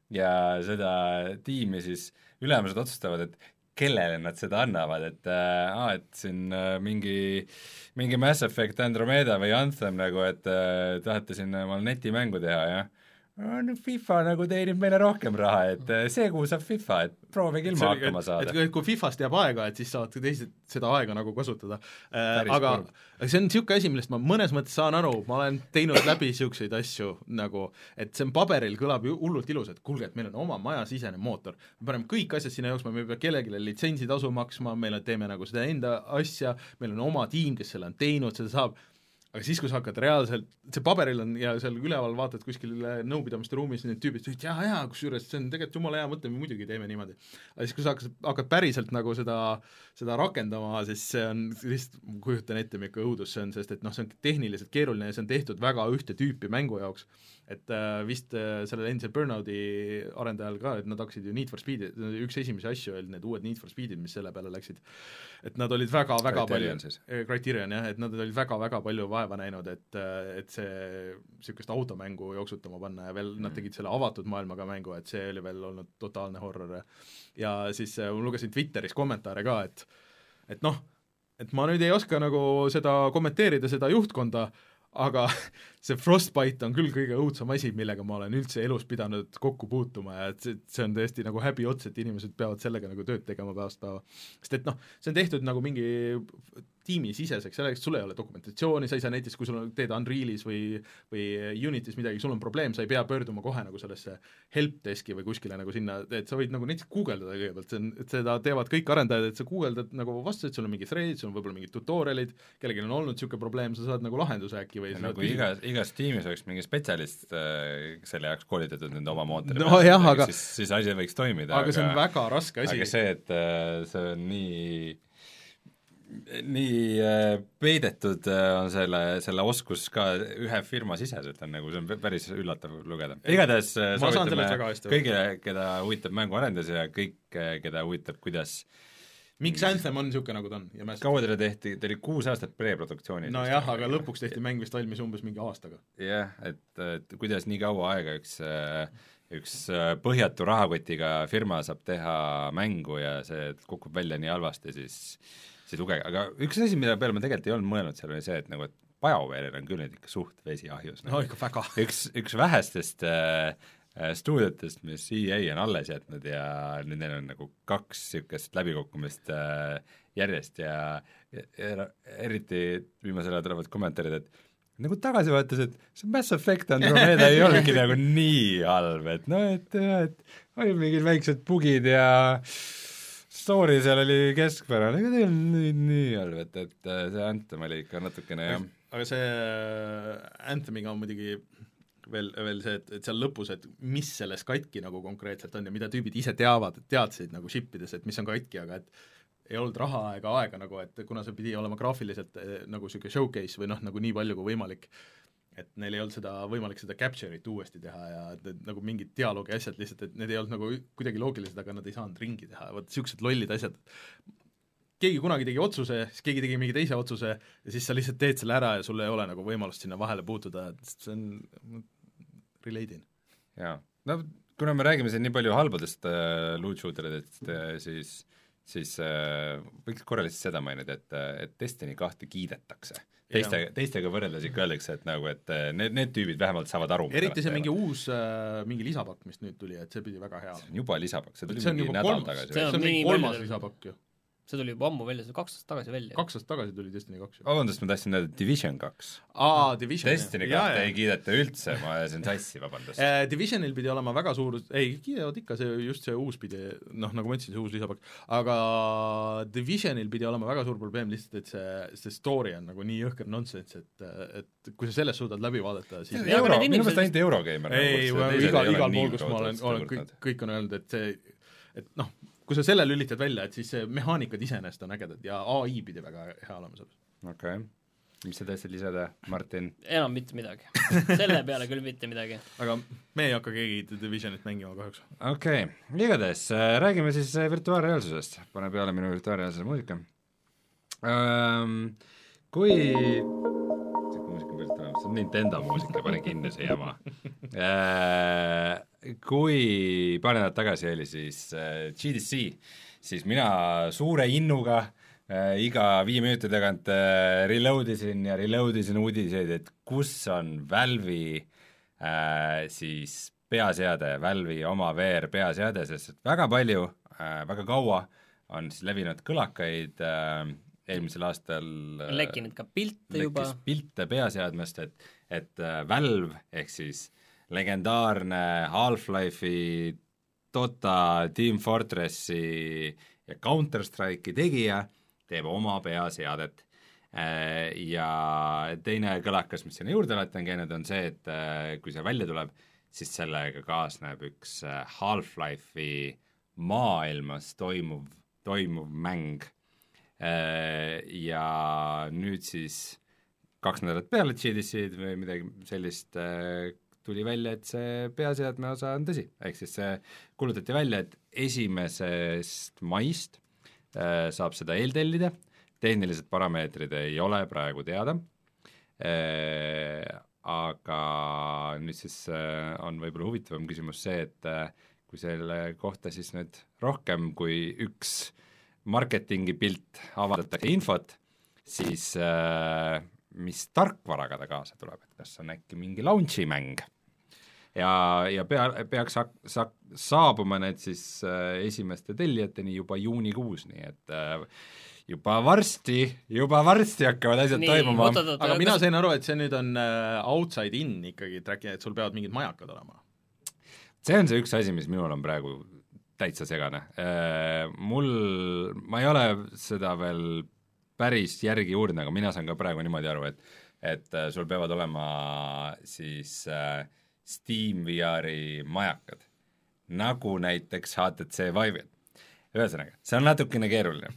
E: ja seda tiimi siis ülemused otsustavad, et kellele nad seda annavad, et äh, ah, et siin äh, mingi, mingi Mass Effect Andromeda või Anthem nagu, et äh, tahate siin omal netimängu teha, jah? No, FIFA nagu teenib meile rohkem raha, et see kuu saab FIFA, et proovige ilma see, hakkama saada.
B: Et kui FIFAst jääb aega, et siis saavad teised seda aega nagu kasutada. Äh, aga kurb. See on niisugune asi, millest ma mõnes mõttes saan aru, ma olen teinud läbi niisuguseid asju, nagu, et see on paberil, kõlab ju hullult ilus, et kuulge, et meil on oma majasisene mootor, me paneme kõik asjad sinna jooksma, me ei pea kellelegi litsentsitasu maksma, meil on, teeme nagu seda enda asja, meil on oma tiim, kes selle on teinud, seda saab aga siis, kui sa hakkad reaalselt, see paberil on ja seal üleval vaatad kuskil nõupidamiste ruumis need tüübid, et jaa, jaa, kusjuures see on tegelikult jumala hea mõte, me muidugi teeme niimoodi. Aga siis, kui sa hakkad, hakkad päriselt nagu seda, seda rakendama, siis see on lihtsalt, kujutan ette, milline õudus see on, sest et noh, see on tehniliselt keeruline ja see on tehtud väga ühte tüüpi mängu jaoks. Et äh, vist äh, sellel endisel Burnouti arendajal ka, et nad hakkasid ju Need for Speed'i, üks esimesi asju oli need uued Need for Speed'id, mis selle peale läksid. Et nad olid väga-väga palju, Criterion jah, et nad olid väga-väga palju vaeva näinud, et, et see niisugust automängu jooksutama panna ja veel mm. nad tegid selle avatud maailmaga mängu, et see oli veel olnud totaalne horror. Ja siis äh, ma lugesin Twitteris kommentaare ka, et et noh, et ma nüüd ei oska nagu seda kommenteerida, seda juhtkonda, aga see Frostbite on küll kõige õudsam asi, millega ma olen üldse elus pidanud kokku puutuma ja et see, see on tõesti nagu häbi ots, et inimesed peavad sellega nagu tööd tegema päevast päeva. Sest et noh, see on tehtud nagu mingi tiimi siseseks, selleks sul ei ole dokumentatsiooni, sa ei saa näiteks, kui sul teed Unrealis või, või Unitis midagi, sul on probleem, sa ei pea pöörduma kohe nagu sellesse helpdeski või kuskile nagu sinna, et sa võid nagu näiteks guugeldada kõigepealt, see on, et seda teevad kõik arendajad, et sa guugeldad nagu vastu, et sul on mingi thread, sul on võib-olla mingid tutorialid, kellelgi on olnud niisugune probleem, sa saad nagu lahenduse äkki või
E: nagu igas, igas tiimis oleks mingi spetsialist äh, selle jaoks koolitatud nende oma mootori
B: no, peal, jah, aga,
E: siis, siis asi võiks toimida.
B: Aga, aga see on väga raske asi.
E: Aga see, et äh, see on nii nii peidetud on selle, selle oskus ka ühe firma siseselt on nagu, see on päris üllatav lugeda. igatahes soovitame kõigile, keda huvitab mänguarendus ja kõik, keda huvitab, kuidas
B: miks Anthem on niisugune, nagu ta on?
E: kaua teile tehti, te oli kuus aastat preproduktsiooni.
B: no jah, aga lõpuks tehti mäng vist valmis umbes mingi aastaga.
E: jah, et, et kuidas nii kaua aega üks üks põhjatu rahakotiga firma saab teha mängu ja see kukub välja nii halvasti, siis siis lugege, aga üks asi, mida peale ma tegelikult ei olnud mõelnud, seal oli see, et nagu, et BioWare'il on küll nüüd ikka suht vesi ahjus.
B: no ikka väga.
E: üks, üks vähestest äh, stuudiotest, mis E A on alles jätnud ja nüüd neil on nagu kaks niisugust läbikukkumist äh, järjest ja, ja, ja eriti viimasel ajal tulevad kommentaarid, et nagu tagasi vaatas, et see Mass Effect Andromeda ei olnudki nagu nii halb, et noh, et, et oli mingid väiksed bugid ja story seal oli keskpärane, ega teil nii, nii halb, et, et see Anthem oli ikka natukene jah.
B: aga see Anthemiga on muidugi veel, veel see, et, et seal lõpus, et mis selles katki nagu konkreetselt on ja mida tüübid ise teavad, teadsid nagu shippides, et mis on katki, aga et ei olnud raha ega aega nagu, et kuna see pidi olema graafiliselt nagu niisugune showcase või noh, nagu nii palju kui võimalik, et neil ei olnud seda võimalik seda capture'it uuesti teha ja et, et nagu mingid dialoogi asjad lihtsalt, et need ei olnud nagu kuidagi loogilised, aga nad ei saanud ringi teha, vot niisugused lollid asjad. Keegi kunagi tegi otsuse, siis keegi tegi mingi teise otsuse ja siis sa lihtsalt teed selle ära ja sul ei ole nagu võimalust sinna vahele puutuda, et see on relate'in.
E: jaa, no kuna me räägime siin nii palju halbadest äh, loot shooteridest äh,, siis siis äh, võiks korra lihtsalt seda mainida, et, et Destiny kahte kiidetakse. Teiste, teistega võrreldes ikka öeldakse, et nagu, et need, need tüübid vähemalt saavad aru.
B: eriti see mingi uus, äh, mingi lisapakk, mis nüüd tuli, et see pidi väga hea.
E: See on juba lisapakk, see tuli
B: see
E: mingi nädal tagasi.
B: See on, see on mingi kolmas lisapakk ju.
D: see tuli juba ammu välja, see kaks aastat tagasi välja.
B: kaks aastat tagasi tuli Destiny kaks.
E: Vabandust, ma tahtsin öelda Division kaks.
B: Aa, Division.
E: Destiny kahte ei kiideta üldse, ma ajasin sassi, vabandust.
B: Uh, Divisionil pidi olema väga suur, ei, kiidavad ikka, see just see uus pidi, noh, nagu ma ütlesin, see uus lisapakk, aga Divisionil pidi olema väga suur probleem lihtsalt, et see, see story on nagu nii jõhker nonsense, et, et kui sa sellest suudad läbi vaadata, siis
E: euro, minu meelest ainult Eurogeimer.
B: ei, igal, igal pool, kus ma olen, olen kõik, kõik on öelnud, et see, et noh, kui sa selle lülitad välja, et siis mehaanikad iseenesest on ägedad ja A I pidi väga hea olema selles.
E: okei okay., mis sa tahtsid lisada, Martin?
D: enam mitte midagi. selle peale küll mitte midagi.
B: aga me ei hakka keegi Divisionit mängima kahjuks.
E: okei okay., igatahes räägime siis virtuaalreaalsusest, pane peale minu virtuaalreaalsuse muusika um,. Kui see on Nintendo muusika, pane kinni see jama uh, kui paar nädalat tagasi oli siis äh, G D C, siis mina suure innuga äh, iga viie minuti tagant äh, reload isin ja reload isin uudiseid, et kus on Valve'i äh, siis peaseade, Valve'i oma V R peaseade, sest väga palju äh,, väga kaua on siis levinud kõlakaid äh, eelmisel aastal äh,
D: lekkinud ka pilte juba.
E: pilte peaseadmest, et, et äh, Valve ehk siis legendaarne Half-Life'i, Dota, Team Fortressi ja Counter-Strike'i tegija teeb oma peaseadet. Ja teine kõlakas, mis sinna juurde alati on käinud, on see, et kui see välja tuleb, siis sellega kaasneb üks Half-Life'i maailmas toimuv, toimuv mäng. Ja nüüd siis kaks nädalat peale G D C-d või midagi sellist tuli välja, et see peaseadme osa on tõsi, ehk siis see kuulutati välja, et esimesest maist äh, saab seda eeltellida, tehnilised parameetrid ei ole praegu teada äh,, aga nüüd siis äh, on võib-olla huvitavam küsimus see, et äh, kui selle kohta siis nüüd rohkem kui üks marketingi pilt avaldatakse infot, siis äh, mis tarkvaraga ta kaasa tuleb, et kas on äkki mingi launchi mäng ja, ja pea, peaks sa, sa, saabuma need siis äh, esimeste tellijateni juba juunikuus, nii et äh, juba varsti, juba varsti hakkavad asjad nii, toimuma.
B: aga mina sain aru, et see nüüd on äh, outside in ikkagi tracking, et sul peavad mingid majakad olema.
E: see on see üks asi, mis minul on praegu täitsa segane äh,. Mul, ma ei ole seda veel päris järgi uurida, aga mina saan ka praegu niimoodi aru, et, et sul peavad olema siis äh, Steam V R-i majakad, nagu näiteks H T C Vive'il. ühesõnaga, see on natukene keeruline.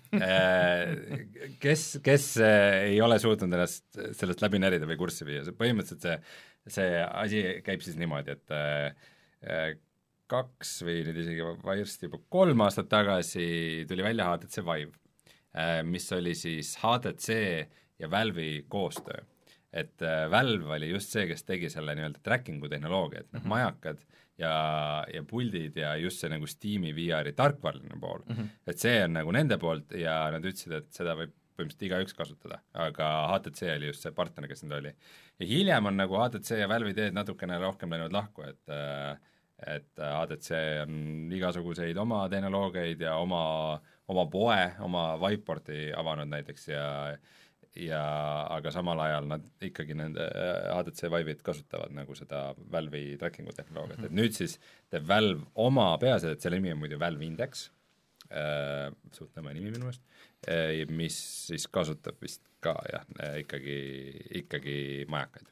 E: Kes, kes ei ole suutnud ennast sellest läbi närida või kurssi viia, põhimõtteliselt see, see asi käib siis niimoodi, et kaks või nüüd isegi varsti juba kolm aastat tagasi tuli välja H T C Vive, mis oli siis H T C ja Valve'i koostöö. Et Valve oli just see, kes tegi selle nii-öelda tracking'u tehnoloogia, et need mm -hmm. majakad ja, ja puldid ja just see nagu Steam'i V R-i tarkvarline pool mm, -hmm. et see on nagu nende poolt ja nad ütlesid, et seda võib põhimõtteliselt igaüks kasutada, aga H T C oli just see partner, kes nüüd oli. Ja hiljem on nagu H T C ja Valve ideed natukene rohkem läinud lahku, et et H T C on igasuguseid oma tehnoloogiaid ja oma, oma poe, oma Viveporti avanud näiteks ja ja aga samal ajal nad ikkagi nende H T C Vive'id kasutavad nagu seda Valve'i tracking'u tehnoloogiat, et nüüd siis teeb Valve oma peaasjad, et selle nimi on muidu Valve Index äh,, suht nõme nimi minu meelest äh,, mis siis kasutab vist ka jah, ikkagi, ikkagi majakaid.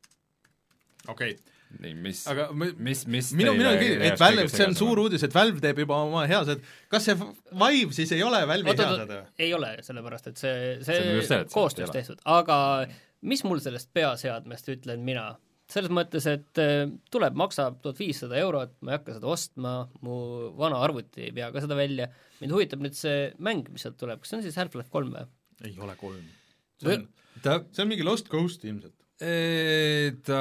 B: okei okay.
E: Nii, mis,
B: aga m-
E: mis, mis
B: minu, minu küll, et Valve, see on suur uudis, et Valve teeb juba oma heased, kas see Vive siis ei ole Valve'i heased?
D: Ei ole, sellepärast et see, see, see koostöös tehtud, aga mis mul sellest peaseadmest ütlen mina? Selles mõttes, et tuleb, maksab tuhat viissada eurot, ma ei hakka seda ostma, mu vana arvuti ei pea ka seda välja, mind huvitab nüüd see mäng, mis sealt tuleb, kas see on siis Half-Life kolm või?
B: Ei ole kolm. See on, ta... see on mingi Lost Coast ilmselt.
E: Ta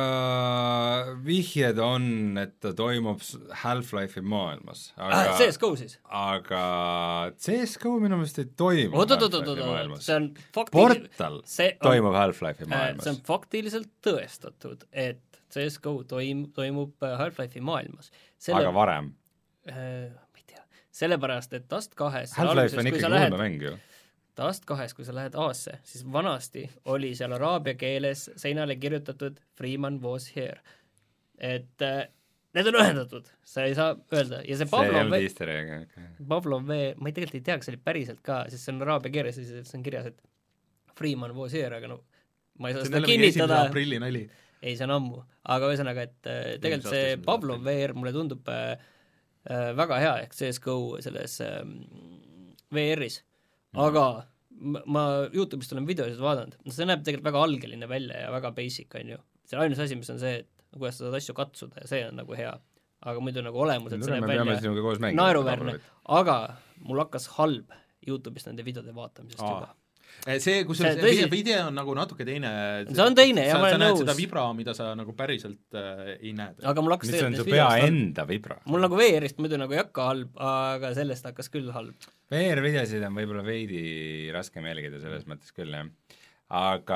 E: vihjed on, et ta toimub Half-Life'i maailmas. Aga,
D: ah, C S G O siis?
E: Aga C S G O minu meelest ei toimu
D: oot, Half-Life'i oot, maailmas. See on faktil...
E: Portal see on... toimub Half-Life'i maailmas.
D: See on faktiliselt tõestatud, et C S G O toim, toimub Half-Life'i maailmas. Selle...
E: Aga varem?
D: Äh, ma ei tea. Sellepärast, et Dust kahes
E: Half-Life on ikkagi lähed... mäng ju.
D: Dust kahes, kui sa lähed A-sse, siis vanasti oli seal araabia keeles seinale kirjutatud Freeman was here. Et äh, need on ühendatud, sa ei saa öelda. Ja see Pavlov V,
E: okay.
D: Pavlov V, ma ei tegelikult ei tea, kas see oli päriselt ka, sest see on araabia keeles, siis see on kirjas, et Freeman was here, aga no ma ei saa seda kinnitada.
B: aprilli nali.
D: Ei, see on ammu. Aga ühesõnaga, et äh, tegelikult see Pavlov V R mulle tundub äh, äh, väga hea, ehk C S G O selles äh, V R-is. Aga ma YouTube'ist olen videosid vaadanud, see näeb tegelikult väga algeline välja ja väga basic, on ju. See ainus asi, mis on see, et kuidas sa saad asju katsuda ja see on nagu hea. Aga muidu nagu olemus, et see näeb välja naeruväärne. Aga mul hakkas halb YouTube'ist nende videode vaatamisest Aa. juba.
B: See, kus see tõsi... video on nagu natuke teine,
D: see on teine ja
B: sa,
D: ma olen nõus.
B: Sa näed seda vibra, mida sa nagu päriselt äh, ei näe.
D: Aga mul hakkas
E: mis on su pea enda vibra?
D: Mul nagu V R-ist muidu nagu ei hakka halb, aga sellest hakkas küll halb.
E: V R-videosid on võib-olla veidi raskem jälgida selles mõttes küll, jah. Aga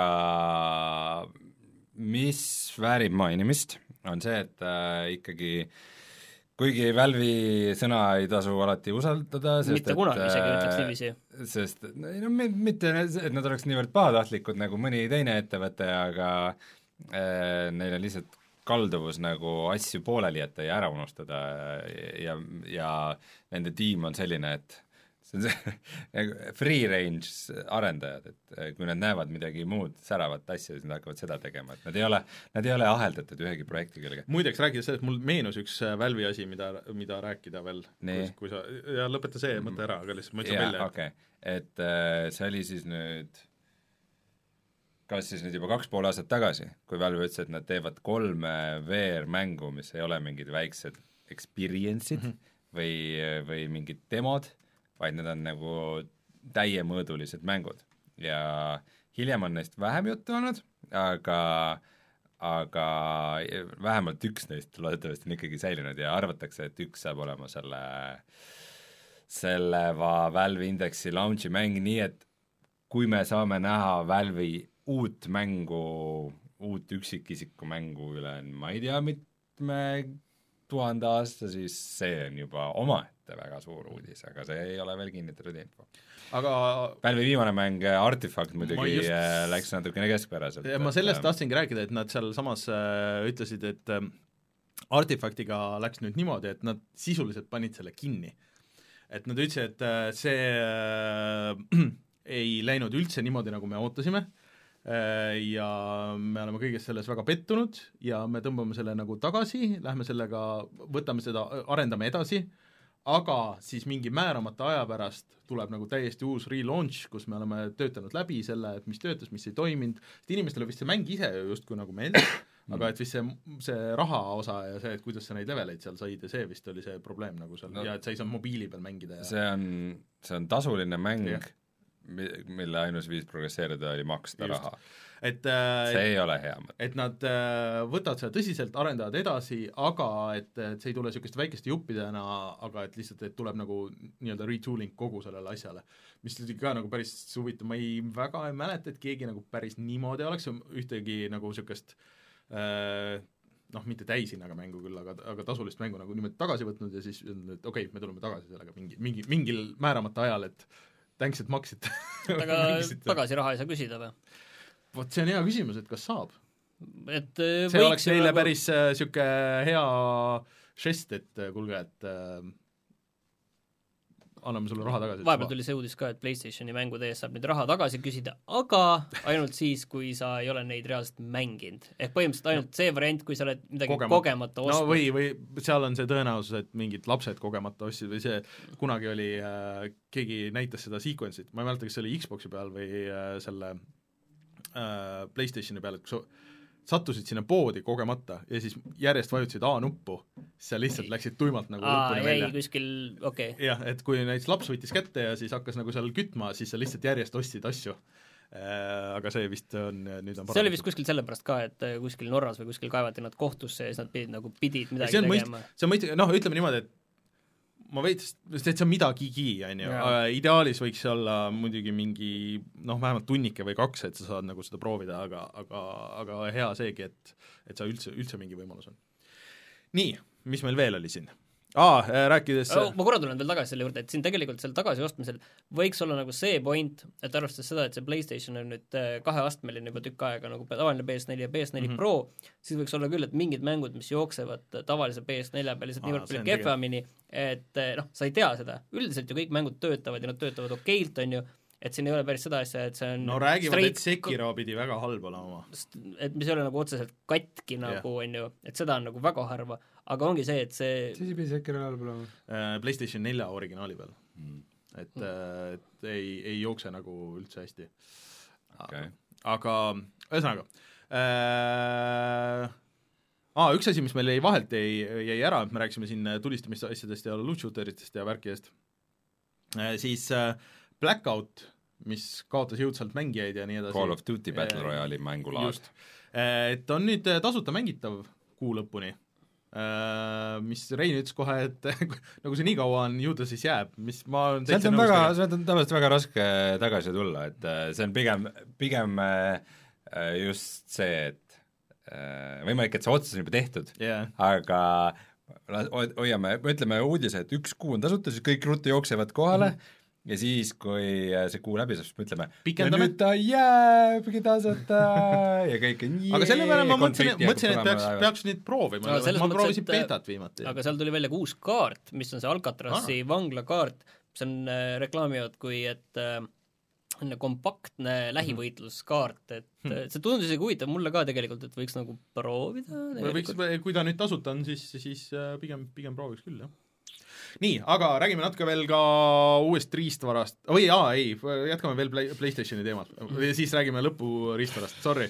E: mis väärib mainimist, on see, et äh, ikkagi kuigi Valve'i sõna ei tasu alati usaldada, sest
D: mitte kunagi
E: et,
D: isegi ütleks niiviisi.
E: Sest no, mitte, et nad oleks niivõrd pahatahtlikud nagu mõni teine ettevõte, aga äh, neil on lihtsalt kalduvus nagu asju pooleli jätta ja ära unustada ja, ja nende tiim on selline, et see on see free range arendajad, et kui nad näevad midagi muud säravat asja, siis nad hakkavad seda tegema, et nad ei ole, nad ei ole aheldatud ühegi projekti külge.
B: Muideks rääkides sellest, mul meenus üks Valve'i asi, mida, mida rääkida veel, kui, kui sa, ja lõpeta see mõte ära, aga lihtsalt ma ütlen välja.
E: Okay. Et äh, see oli siis nüüd, kas siis nüüd juba kaks pool aastat tagasi, kui Valve ütles, et nad teevad kolme V R-mängu, mis ei ole mingid väiksed experience'id mm -hmm. või, või mingid demod, vaid need on nagu täiemõõdulised mängud ja hiljem on neist vähem juttu olnud, aga, aga vähemalt üks neist loodetavasti on ikkagi säilinud ja arvatakse, et üks saab olema selle, selle Valve Indexi launchi mäng, nii et kui me saame näha Valve'i uut mängu, uut üksikisiku mängu üle, ma ei tea, mitme tuhande aasta, siis see on juba omaette väga suur uudis, aga see ei ole veel kinnitatud info.
B: Aga
E: Valve viimane mäng Artifact muidugi just... läks natukene keskpäraselt.
B: Ma sellest tahtsingi rääkida, et nad seal samas äh, ütlesid, et äh, Artifactiga läks nüüd niimoodi, et nad sisuliselt panid selle kinni. Et nad ütlesid, et äh, see äh, ei läinud üldse niimoodi, nagu me ootasime, ja me oleme kõiges selles väga pettunud ja me tõmbame selle nagu tagasi, lähme sellega, võtame seda, arendame edasi, aga siis mingi määramata aja pärast tuleb nagu täiesti uus relaunch, kus me oleme töötanud läbi selle, et mis töötas, mis ei toiminud, et inimestele vist see mäng ise justkui nagu meeldib, aga et vist see, see raha osa ja see, et kuidas sa neid leveleid seal said ja see vist oli see probleem nagu seal no, ja et sa ei saa mobiili peal mängida ja... see
E: on, see on tasuline mäng yeah., mille ainus viis progresseerida oli maksta Just. raha. Et, see et, ei ole hea mõte.
B: Et nad võtavad seda tõsiselt, arendavad edasi, aga et, et see ei tule niisugust väikeste juppidena, aga et lihtsalt, et tuleb nagu nii-öelda retooling kogu sellele asjale, mis oli ka nagu päris huvitav, ma ei väga ei mäleta, et keegi nagu päris niimoodi oleks ühtegi nagu niisugust noh, mitte täishinnaga mängu küll, aga, aga tasulist mängu nagu niimoodi tagasi võtnud ja siis et okei okay,, me tuleme tagasi sellega mingi, mingi, mingil määramata ajal, et thanks, et maksid.
D: aga tagasi raha ei saa küsida või?
B: Vot see on hea küsimus, et kas saab.
D: Et
B: see oleks neile nagu... päris niisugune äh, hea žest, et kuulge, et äh, anname sulle raha tagasi.
D: Vahepeal tuli see uudis ka, et PlayStationi mängude ees saab nüüd raha tagasi küsida, aga ainult siis, kui sa ei ole neid reaalselt mänginud. Ehk põhimõtteliselt ainult see variant, kui sa oled midagi kogemata, kogemata ostnud.
B: No või, või seal on see tõenäosus, et mingid lapsed kogemata ostsid või see, kunagi oli, äh, keegi näitas seda sequence'it, ma ei mäleta, kas see oli Xboxi peal või äh, selle äh, PlayStationi peal, et kui sa sattusid sinna poodi kogemata ja siis järjest vajutasid A-nuppu, siis sa lihtsalt läksid tuimalt nagu
D: Aa, lõpuni välja. Kuskil, okei. Okay.
B: Jah, et kui näiteks laps võttis kätte ja siis hakkas nagu seal kütma, siis sa lihtsalt järjest ostsid asju. Äh, aga see vist on, nüüd on
D: see oli vist kuskil sellepärast ka, et kuskil Norras või kuskil kaevati nad kohtusse ja siis nad pidid nagu pidid midagi
B: see
D: tegema.
B: Mõist, see on mõist, noh, ütleme niimoodi, et ma veits, et see on midagigi, on ju, ideaalis võiks olla muidugi mingi noh, vähemalt tunnike või kaks, et sa saad nagu seda proovida, aga, aga, aga hea seegi, et, et sa üldse, üldse mingi võimalus on. Nii, mis meil veel oli siin? Aa, rääkides
D: oh, ma korra tulen veel tagasi selle juurde, et siin tegelikult seal tagasiostmisel võiks olla nagu see point, et arvestades seda, et see PlayStation on nüüd kaheastmeline juba tükk aega nagu tavaline P S neli ja P S neli mm-hmm. Pro, siis võiks olla küll, et mingid mängud, mis jooksevad tavalise P S neli peal lihtsalt niivõrd palju kehvemini, et noh, sa ei tea seda. Üldiselt ju kõik mängud töötavad ja nad töötavad okeilt, on ju, et siin ei ole päris seda asja, et see on
B: no räägivad, straight... et Sekiro pidi väga halb olema.
D: Et mis ei ole nagu otseselt katki nagu yeah. on ju, et seda on nagu väga harva, aga ongi see, et see
E: siis ei pidi Sekiro halb olema?
B: PlayStation nelja originaali peal mm. et, mm. et ei, ei jookse nagu üldse hästi okay. aga ühesõnaga äh, aa, üks asi, mis meil jäi vahelt jäi, jäi ära, et me rääkisime siin tulistamist-asjadest ja loot shooteritest ja värkidest äh, siis äh, Blackout, mis kaotas jõudsalt mängijaid ja nii edasi.
E: Call of Duty Battle Royale'i mängulaad.
B: Et on nüüd tasuta mängitav kuu lõpuni, mis Rein ütles kohe, et nagu see nii kaua on, ju ta siis jääb, mis ma olen
E: sealt on väga, sealt on tavaliselt väga raske tagasi tulla, et see on pigem, pigem just see, et võimalik, et see otsus on juba tehtud yeah., aga hoiame, ütleme uudise, et üks kuu on tasuta, siis kõik ruttu jooksevad kohale mm-hmm. ja siis, kui see kuu läbi saab, siis me ütleme, ja nüüd ta jääbki tasuta ja kõik on jee,
B: aga selle peale ma mõtlesin, mõtlesin, et peaks, peaks nüüd proovima, no, ma proovisin et, betat viimati.
D: Aga seal tuli välja uus kaart, mis on see Alcatrazi ah. vanglakaart, mis on äh, reklaamivad kui, et äh, kompaktne lähivõitluskaart, et hmm. see tundus isegi huvitav mulle ka tegelikult, et võiks nagu proovida.
B: Võiks, kui ta nüüd tasuta on, siis, siis pigem, pigem prooviks küll, jah. Nii, aga räägime natuke veel ka uuest riistvarast, või jaa, ei, jätkame veel Play, PlayStationi teemat, ja siis räägime lõpu riistvarast, sorry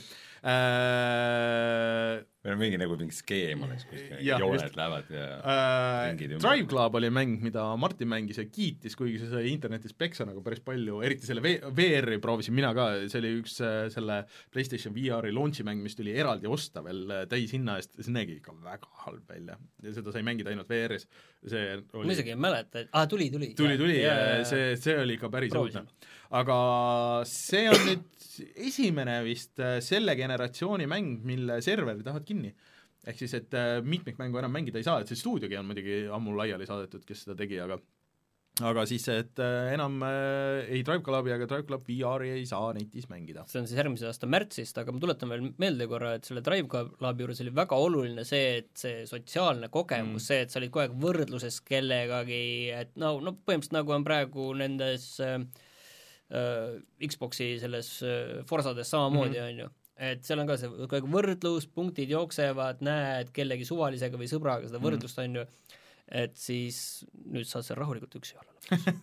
B: äh,.
E: meil on mingi nagu mingi skeem oleks, kus jooned just. Lähevad ja
B: äh, Drive Club oli mäng, mida Martin mängis ja kiitis, kuigi see sai internetis peksa nagu päris palju, eriti selle V R-i proovisin mina ka, see oli üks selle PlayStation V R-i launchi mäng, mis tuli eraldi osta veel täishinna eest, see nägi ikka väga halb välja ja seda sai mängida ainult V R-is. See oli...
D: ma isegi ei mäleta, et ah, tuli, tuli.
B: Tuli, tuli ja, ja, ja see, see oli ikka päris õudne. Aga see on nüüd esimene vist selle generatsiooni mäng, mille serveri tahavad kinni. Ehk siis, et mitmikmängu enam mängida ei saa, et see stuudiogi on muidugi ammu laiali saadetud, kes seda tegi, aga aga siis, et enam ei Drive Clubi, aga Drive Club V R-i ei saa netis mängida.
D: See on siis järgmise aasta märtsist, aga ma tuletan veel meelde korra, et selle Drive Clubi juures oli väga oluline see, et see sotsiaalne kogemus mm., see, et sa olid kogu aeg võrdluses kellegagi, et no, no põhimõtteliselt nagu on praegu nendes äh, Xboxi selles äh, Forsades samamoodi mm-hmm. on ju, et seal on ka see kogu aeg võrdlus, punktid jooksevad, näed kellegi suvalisega või sõbraga seda võrdlust mm-hmm. on ju, et siis nüüd saad seal rahulikult üksi olla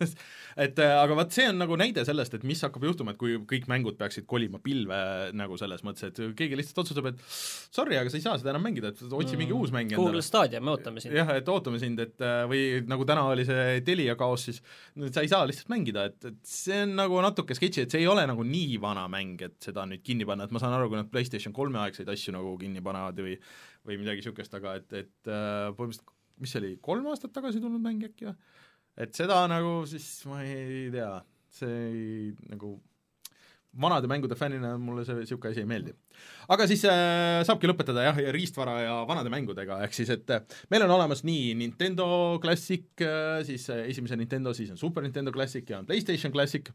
B: et aga vaat see on nagu näide sellest, et mis hakkab juhtuma, et kui kõik mängud peaksid kolima pilve nagu selles mõttes, et keegi lihtsalt otsustab, et sorry, aga sa ei saa seda enam mängida, et otsi mm. mingi uus mäng
D: Google Stadia, me ootame sind.
B: jah, et ootame sind, et või nagu täna oli see Telia kaos, siis sa ei saa lihtsalt mängida, et, et see on nagu natuke sketši, et see ei ole nagu nii vana mäng, et seda nüüd kinni panna, et ma saan aru, kui nad PlayStation kolme aegseid asju nagu kinni panevad või, või midagi niisugust, aga et, et põhimõtteliselt mis see oli, kolm aastat tagasi tulnud mäng äkki või? Et seda nagu siis ma ei tea, see ei, nagu vanade mängude fännina mulle see niisugune asi ei meeldi. Aga siis äh, saabki lõpetada jah, riistvara ja vanade mängudega, ehk siis et meil on olemas nii Nintendo Classic, siis esimese Nintendo, siis on Super Nintendo Classic ja on PlayStation Classic.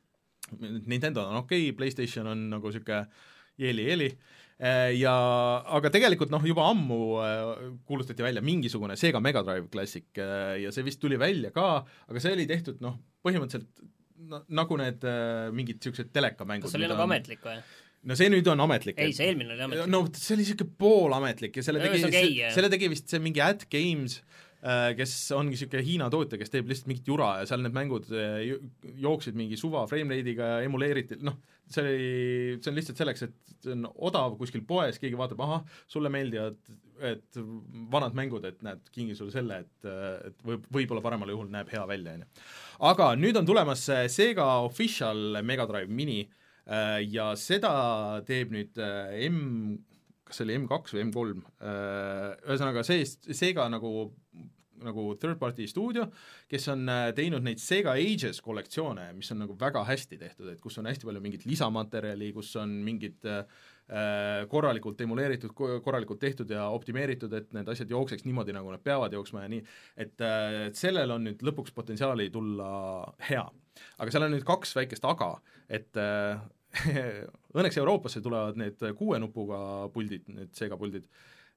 B: Nintendo on okei okay,, PlayStation on nagu niisugune jeeli-jeeli, ja aga tegelikult noh, juba ammu kuulutati välja mingisugune Sega Mega Drive Classic ja see vist tuli välja ka, aga see oli tehtud noh, põhimõtteliselt no, nagu need mingid niisugused telekamängud.
D: Kas see oli nagu on... ametlik või?
B: No see nüüd on ametlik.
D: Ei, see eelmine oli ametlik.
B: No see oli niisugune poolametlik ja selle tegi,
D: okay,
B: see, selle tegi vist see mingi At Games, kes ongi niisugune Hiina tootja, kes teeb lihtsalt mingit jura ja seal need mängud jooksid mingi suva frameratiga ja emuleeriti, noh, see oli, see on lihtsalt selleks, et see on odav kuskil poes, keegi vaatab, aha, sulle meeldivad, et vanad mängud, et näed, kingi sulle selle, et, et võib, võib-olla paremal juhul näeb hea välja, on ju. Aga nüüd on tulemas Sega Official Mega Drive Mini ja seda teeb nüüd M, kas see oli M kaks või M kolm, ühesõnaga see, Sega nagu nagu third party stuudio, kes on teinud neid Sega Ages kollektsioone, mis on nagu väga hästi tehtud, et kus on hästi palju mingit lisamaterjali, kus on mingid äh, korralikult emuleeritud, korralikult tehtud ja optimeeritud, et need asjad jookseks niimoodi, nagu nad peavad jooksma ja nii, et, et sellel on nüüd lõpuks potentsiaali tulla hea. Aga seal on nüüd kaks väikest aga, et äh, õnneks Euroopasse tulevad need kuue nupuga puldid, need Sega puldid,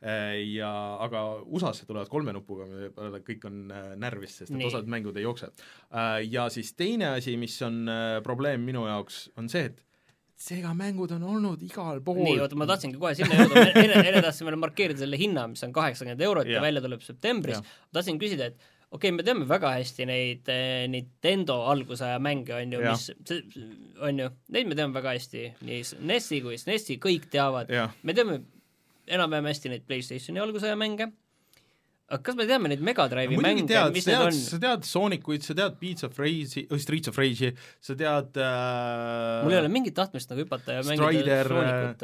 B: ja aga U S A-sse tulevad kolme nupuga, kõik on närvis, sest et osad mängud ei jookse. Ja siis teine asi, mis on probleem minu jaoks, on see, et Sega mängud on olnud igal pool.
D: Nii, oota, ma tahtsingi kohe sinna jõuda, enne, enne tahtsin veel markeerida selle hinna, mis on kaheksakümmend eurot ja, ja välja tuleb septembris. Tahtsin küsida, et okei okay,, me teame väga hästi neid Nintendo algusaja mänge, on ju, mis, on ju, neid me teame väga hästi, nii N E S-i kui S N E S-i, kõik teavad. Ja. Me teame enam-vähem hästi neid PlayStationi algusaja mänge, aga kas me teame neid Mega Drive'i mänge,
B: tead,
D: mis
B: tead,
D: need on?
B: Sa tead Sonicuid, sa tead Beats of Rage, Streets of Rage'i, sa tead äh,
D: mul ei ole mingit tahtmist nagu hüpata ja mängida Sonicut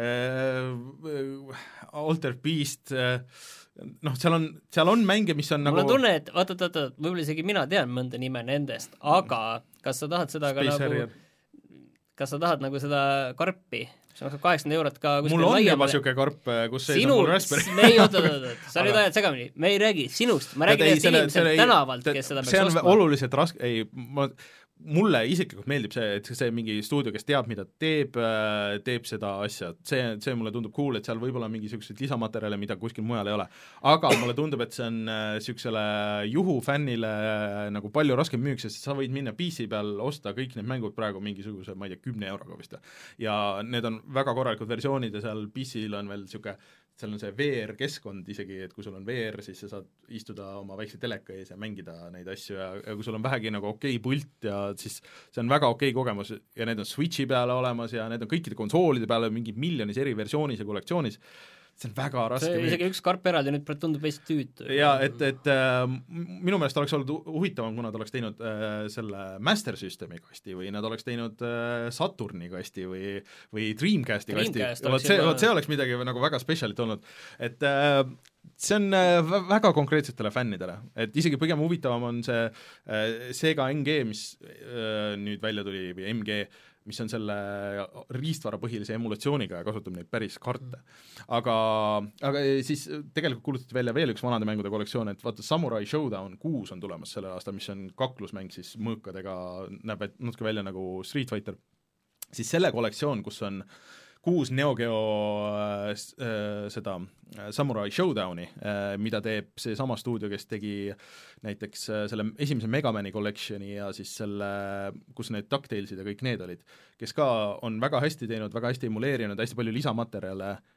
B: äh, Alter Beast äh, noh, seal on, seal on mänge, mis on
D: mul
B: nagu
D: mul on tunne, et vaata, vaata, võib-olla isegi mina tean mõnda nime nendest, aga kas sa tahad seda
B: Space
D: ka
B: Harrier.
D: nagu kas sa tahad nagu seda karpi see maksab kaheksakümmend eurot ka
B: mul on juba niisugune karp, kus seis on mul Raspberry.
D: me ei, oota, oota, oota, sa nüüd ajad segamini, me ei räägi sinust, ma räägin neist inimesed tänavalt, kes seda peaks ostma.
B: See on oluliselt raske, ei, ma mulle isiklikult meeldib see, et see mingi stuudio, kes teab, mida teeb, teeb seda asja, see, see mulle tundub cool, et seal võib-olla mingisugused lisamaterjale, mida kuskil mujal ei ole. Aga mulle tundub, et see on niisugusele juhufännile nagu palju raskem müük, sest sa võid minna P C peal osta kõik need mängud praegu mingisuguse, ma ei tea, kümne euroga vist. Ja need on väga korralikud versioonid ja seal P C-l on veel niisugune seal on see V R-keskkond isegi, et kui sul on V R, siis sa saad istuda oma väikse teleka ees ja mängida neid asju ja, ja kui sul on vähegi nagu okei pult ja siis see on väga okei kogemus ja need on Switchi peale olemas ja need on kõikide konsoolide peale mingi miljonis eri versioonis ja kollektsioonis, see on väga raske.
D: See isegi üks karp eraldi nüüd tundub Eesti tüütu.
B: Ja et, et äh, minu meelest oleks olnud huvitavam, kui nad oleks teinud äh, selle Master Systemi kasti või nad oleks teinud äh, Saturni kasti või, või Dreamcasti
D: Dreamcast
B: kasti. Vaat see, vaat see oleks midagi nagu väga specialit olnud. Et äh, see on äh, väga konkreetsetele fännidele. Et isegi pigem huvitavam on see äh, Sega M G, mis äh, nüüd välja tuli, või M G, mis on selle riistvara põhilise emulatsiooniga ja kasutab neid päris karte. Aga, aga siis tegelikult kuulutati välja veel üks vanade mängude kollektsioon, et vaata Samurai Showdown kuus on tulemas sellel aastal, mis on kaklusmäng siis mõõkadega, näeb natuke välja nagu Street Fighter. Siis selle kollektsioon, kus on kuus Neo Geo äh, seda äh, Samurai Showdowni, äh, mida teeb see sama stuudio, kes tegi näiteks äh, selle esimese Megamani collectioni ja siis selle, kus need DuckTalesid ja kõik need olid, kes ka on väga hästi teinud, väga hästi emuleerinud, hästi palju lisamaterjale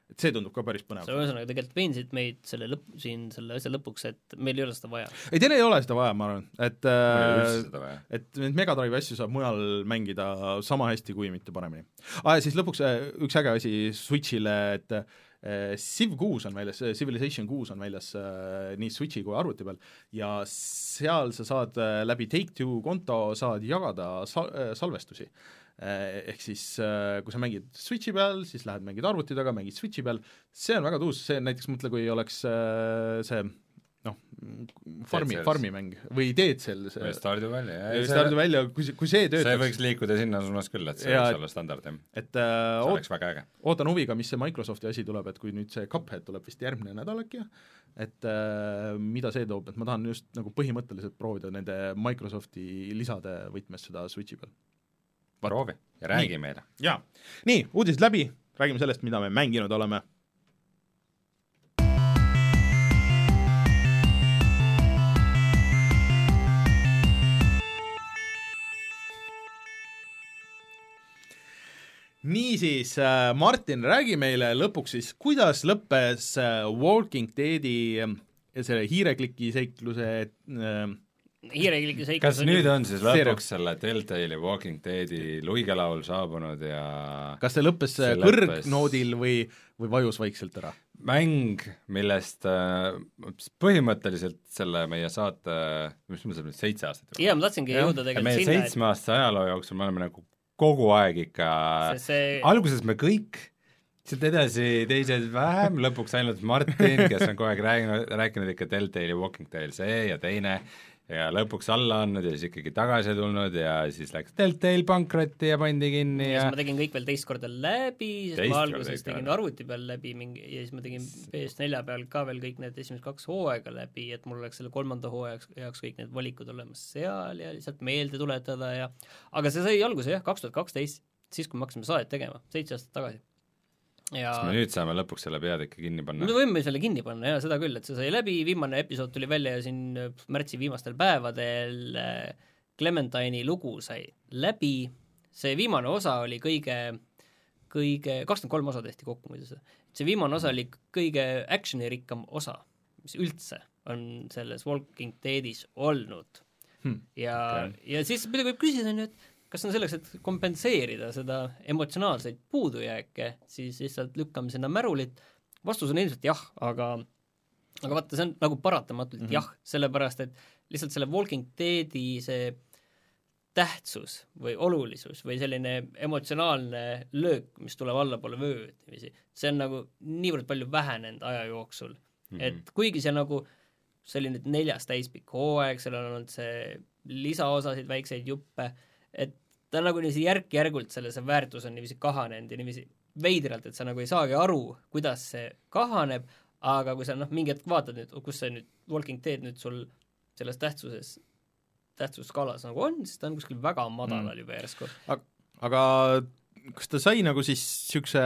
B: et see tundub ka päris põnev.
D: see ühesõnaga tegelikult veensid meid selle lõpp, siin selle asja lõpuks, et meil ei ole seda vaja.
B: ei, teil ei ole seda vaja, ma arvan, et
E: äh,
B: et neid Mega Drive'i asju saab mujal mängida sama hästi kui mitte paremini. Ah, ja siis lõpuks üks äge asi Switchile, et Civ kuus on väljas, Civilization kuus on väljas nii Switchi kui arvuti peal ja seal sa saad läbi Take-Two konto saad jagada sal- salvestusi. Ehk siis kui sa mängid Switchi peal, siis lähed mängid arvuti taga, mängid Switchi peal, see on väga tuus, see näiteks mõtle, kui oleks see noh, farmi, farmi mäng või Dead Cells
E: või Stardew Valley,
B: või Stardew Valley, kui, kui see töötaks
E: see võiks liikuda sinna suunas küll, et see ja, võiks olla standard,
B: et äh,
E: see oleks väga äge.
B: Ootan huviga, mis see Microsofti asi tuleb, et kui nüüd see Cuphead tuleb vist järgmine nädal äkki, et äh, mida see toob, et ma tahan just nagu põhimõtteliselt proovida nende Microsofti lisade võtmes seda Switchi peal.
E: Proovi ja räägi meile.
B: Jaa, nii, uudised läbi, räägime sellest, mida me mänginud oleme. Niisiis, Martin, räägi meile lõpuks siis, kuidas lõppes Walking Deadi selle hiirekliki seikluse
D: hiirekliki seikluse
E: kas nüüd on siis lõpuks selle Telltale'i Walking Deadi luigelaul saabunud ja
B: kas see lõppes see kõrgnoodil või, või vajus vaikselt ära?
E: Mäng, millest äh, põhimõtteliselt selle meie saate, mis me saab nüüd seitse aastat juba?
D: Jaa, ma tahtsingi jõuda tegelikult
E: meie
D: sinna,
E: seitsme aasta ajaloo jooksul me oleme nagu kogu aeg ikka,
D: see...
E: alguses me kõik, sealt edasi teised vähem, lõpuks ainult Martin, kes on kogu aeg rääkinud, rääkinud ikka Telltale'i Walking Tale see ja teine, ja lõpuks alla andnud ja siis ikkagi tagasi tulnud ja siis läks Telltale pankrotti ja pandi kinni ja,
D: ja siis ma tegin kõik veel teist korda läbi, sest ma alguses tegin arvuti peal läbi mingi ja siis ma tegin P S nelja peal ka veel kõik need esimesed kaks hooaega läbi, et mul oleks selle kolmanda hooajaks jaoks kõik need valikud olemas seal ja lihtsalt meelde tuletada ja aga see sai alguse jah, kaks tuhat kaksteist, siis kui me hakkasime saadet tegema, seitse aastat tagasi. Ja... kas
E: me nüüd saame lõpuks selle pead ikka kinni panna?
D: me võime selle kinni panna, jah, seda küll, et see sai läbi, viimane episood tuli välja ja siin märtsi viimastel päevadel Clementine'i lugu sai läbi, see viimane osa oli kõige, kõige, kakskümmend kolm osa tehti kokku muidu see, see viimane osa oli kõige actionirikkam osa, mis üldse on selles Walking Deadis olnud hmm. ja okay., ja siis midagi võib küsida, on ju, et kas on selleks, et kompenseerida seda emotsionaalseid puudujääke, siis lihtsalt lükkame sinna märulit, vastus on ilmselt jah, aga aga vaata, see on nagu paratamatult mm -hmm. jah, sellepärast, et lihtsalt selle Walking Deadi see tähtsus või olulisus või selline emotsionaalne löök, mis tuleb allapoole vööd, see on nagu niivõrd palju vähenenud aja jooksul mm, -hmm. et kuigi see nagu, see oli nüüd neljas täispikk hooaeg, seal on olnud see lisaosasid, väikseid juppe, et ta nagu niiviisi järk-järgult selle, see väärtus on niiviisi kahanenud ja niiviisi veidralt, et sa nagu ei saagi aru, kuidas see kahaneb, aga kui sa noh, mingi hetk vaatad nüüd, kus see nüüd Walking Dead nüüd sul selles tähtsuses, tähtsusskaalas nagu on, siis ta on kuskil väga madalal mm. juba järsku.
B: Aga, aga kas ta sai nagu siis niisuguse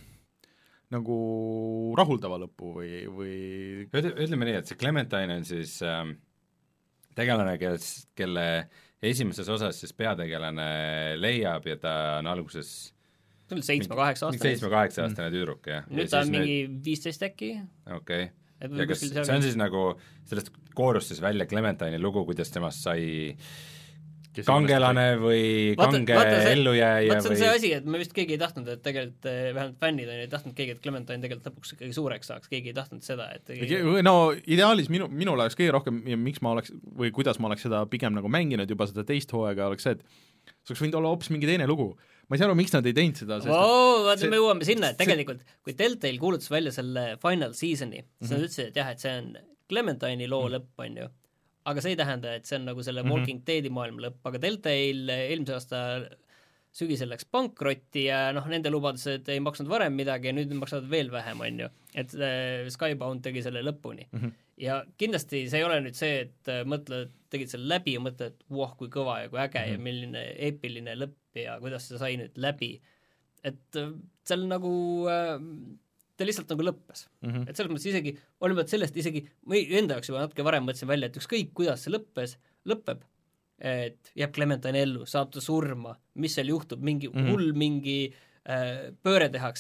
B: nagu rahuldava lõpu või, või...
E: ütleme nii, et see Clementine on siis äh, tegelane, kes, kelle esimeses osas siis peategelane leiab ja ta on alguses
D: seitsme-kaheksa aastane
E: seitsme-kaheksa aastane tüdruk, jah.
D: nüüd ta on mingi viisteist äkki.
E: okei okay. ja kas see on siis nagu, sellest koorus siis välja Clementine'i lugu, kuidas temast sai Kes kangelane või vaata, kange vaata see, ellujääja
D: vaata see on
E: või...
D: see asi, et me vist keegi ei tahtnud, et tegelikult vähemalt fännid on ei tahtnud keegi, et Clementine tegelikult lõpuks ikkagi suureks saaks, keegi ei tahtnud seda, et keegi...
B: no ideaalis minu, minul oleks kõige rohkem ja miks ma oleks, või kuidas ma oleks seda pigem nagu mänginud juba seda teist hooaega, oleks see, et see oleks võinud olla hoopis mingi teine lugu. Ma ei saa aru, miks nad ei teinud seda, sest
D: oo, vaata see... me jõuame sinna, et tegelikult kui Telltale kuulutas välja selle final seasoni, siis mm -hmm. nad ütlesid, et jah, et see on Clementine'i loo mm -hmm. lõpp, on ju. Aga see ei tähenda, et see on nagu selle Walking mm -hmm. Deadi maailma lõpp, aga Telltale eelmise aasta sügisel läks pankrotti ja noh, nende lubadused ei maksnud varem midagi ja nüüd maksavad veel vähem, on ju. Et äh, Skybound tegi selle lõpuni. Mm -hmm. Ja kindlasti see ei ole nüüd see, et äh, mõtled, tegid selle läbi ja mõtled, et voh, kui kõva ja kui äge mm -hmm. ja milline eepiline lõpp ja kuidas see sai nüüd läbi. Et äh, seal nagu... Äh, ta lihtsalt nagu lõppes mm. -hmm. Et selles mõttes isegi, olemata sellest isegi, ma enda jaoks juba natuke varem mõtlesin välja, et ükskõik kuidas see lõppes, lõpeb, et jääb Clementine ellu, saab ta surma, mis seal juhtub, mingi mm -hmm. hull mingi äh, pööre tehakse,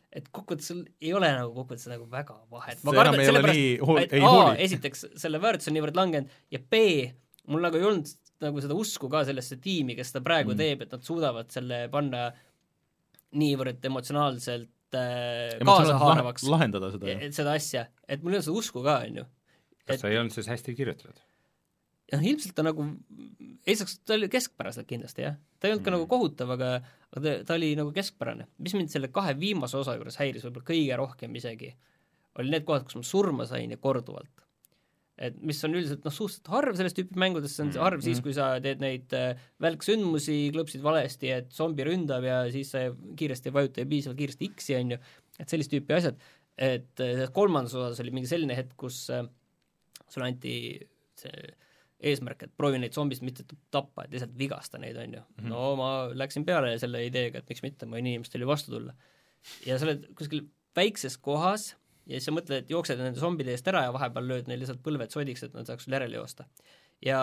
D: et kokkuvõttes ei ole nagu kokkuvõttes nagu väga vahet.
B: see enam ei ole nii hool, ei
D: A,
B: hooli.
D: esiteks, selle väärtus on niivõrd langenud ja B, mul nagu ei olnud nagu seda usku ka sellesse tiimi, kes seda praegu mm. teeb, et nad suudavad selle panna niivõrd emotsionaalselt äh, kaasahaaravaks
B: lahendada seda,
D: et seda asja, et mul ei olnud seda usku ka, on ju.
E: Kas see ei olnud siis hästi kirjutatud?
D: jah, ilmselt ta nagu, eesaks ta oli keskpäraselt kindlasti, jah. Ta ei olnud ka mm. nagu kohutav, aga, aga ta, ta oli nagu keskpärane. Mis mind selle kahe viimase osa juures häiris võib-olla kõige rohkem isegi, oli need kohad, kus ma surma sain ja korduvalt. Et mis on üldiselt noh, suhteliselt harv sellest tüüpi mängudest, see on harv siis, kui sa teed neid äh, välksündmusi, klõpsid valesti, et zombi ründab ja siis sa kiiresti vajuta ja piisavalt kiiresti X-i, on ju, et sellist tüüpi asjad. Et äh, kolmandas osas oli mingi selline hetk, kus äh, sulle anti see eesmärk, et proovi neid zombist mitte tappa, et lihtsalt vigasta neid, on ju. Mm-hmm. No ma läksin peale selle ideega, et miks mitte, ma võin inimestele vastu tulla. Ja sa oled kuskil väikses kohas ja siis sa mõtled, et jooksed nende zombide eest ära ja vahepeal lööd neil lihtsalt põlved sodiks, et nad saaks sul järele joosta. Ja,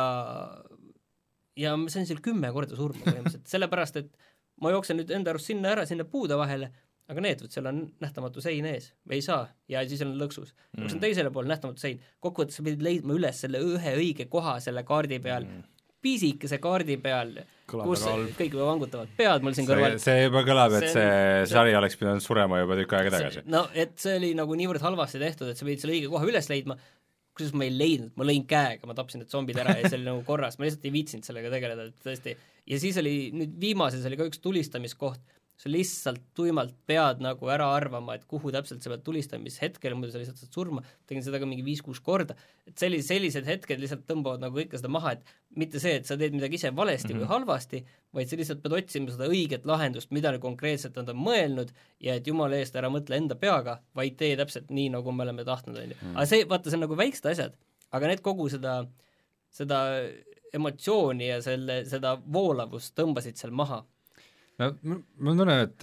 D: ja ma sain seal kümme korda surma põhimõtteliselt, sellepärast, et ma jooksen nüüd enda arust sinna ära, sinna puude vahele, aga need, võt, seal on nähtamatu sein ees, ei saa, ja siis on lõksus. Mm. Kus on teisele pool nähtamatu sein, kokkuvõttes sa pidid leidma üles selle ühe õige koha selle kaardi peal, mm. piisikese kaardi peal, kõlab kus kõik vangutavad pead mul siin kõrval.
E: See juba kõlab, et see, see sari oleks pidanud surema juba tükk aega tagasi.
D: No, et see oli nagu niivõrd halvasti tehtud, et sa pidid selle õige koha üles leidma, kus ma ei leidnud, ma lõin käega, ma tapsin need zombid ära ja see oli nagu korras, ma lihtsalt ei viitsinud sellega tegeleda, et tõesti. Ja siis oli, nüüd viimases oli ka üks tulistamiskoht, sa lihtsalt tuimalt pead nagu ära arvama, et kuhu täpselt sa pead tulistamishetkel, muidu sa lihtsalt saad surma, tegin seda ka mingi viis-kuus korda, et sellised, sellised hetked lihtsalt tõmbavad nagu kõike seda maha, et mitte see, et sa teed midagi ise valesti mm-hmm. või halvasti, vaid sa lihtsalt pead otsima seda õiget lahendust, mida konkreetselt nad on mõelnud ja et jumala eest ära mõtle enda peaga, vaid tee täpselt nii, nagu me oleme tahtnud. Mm. Aga see, vaata, see on nagu väiksed asjad, aga need kogu seda, seda emotsiooni ja selle, seda voolavust tõmbasid seal maha.
E: No ma tunnen, et,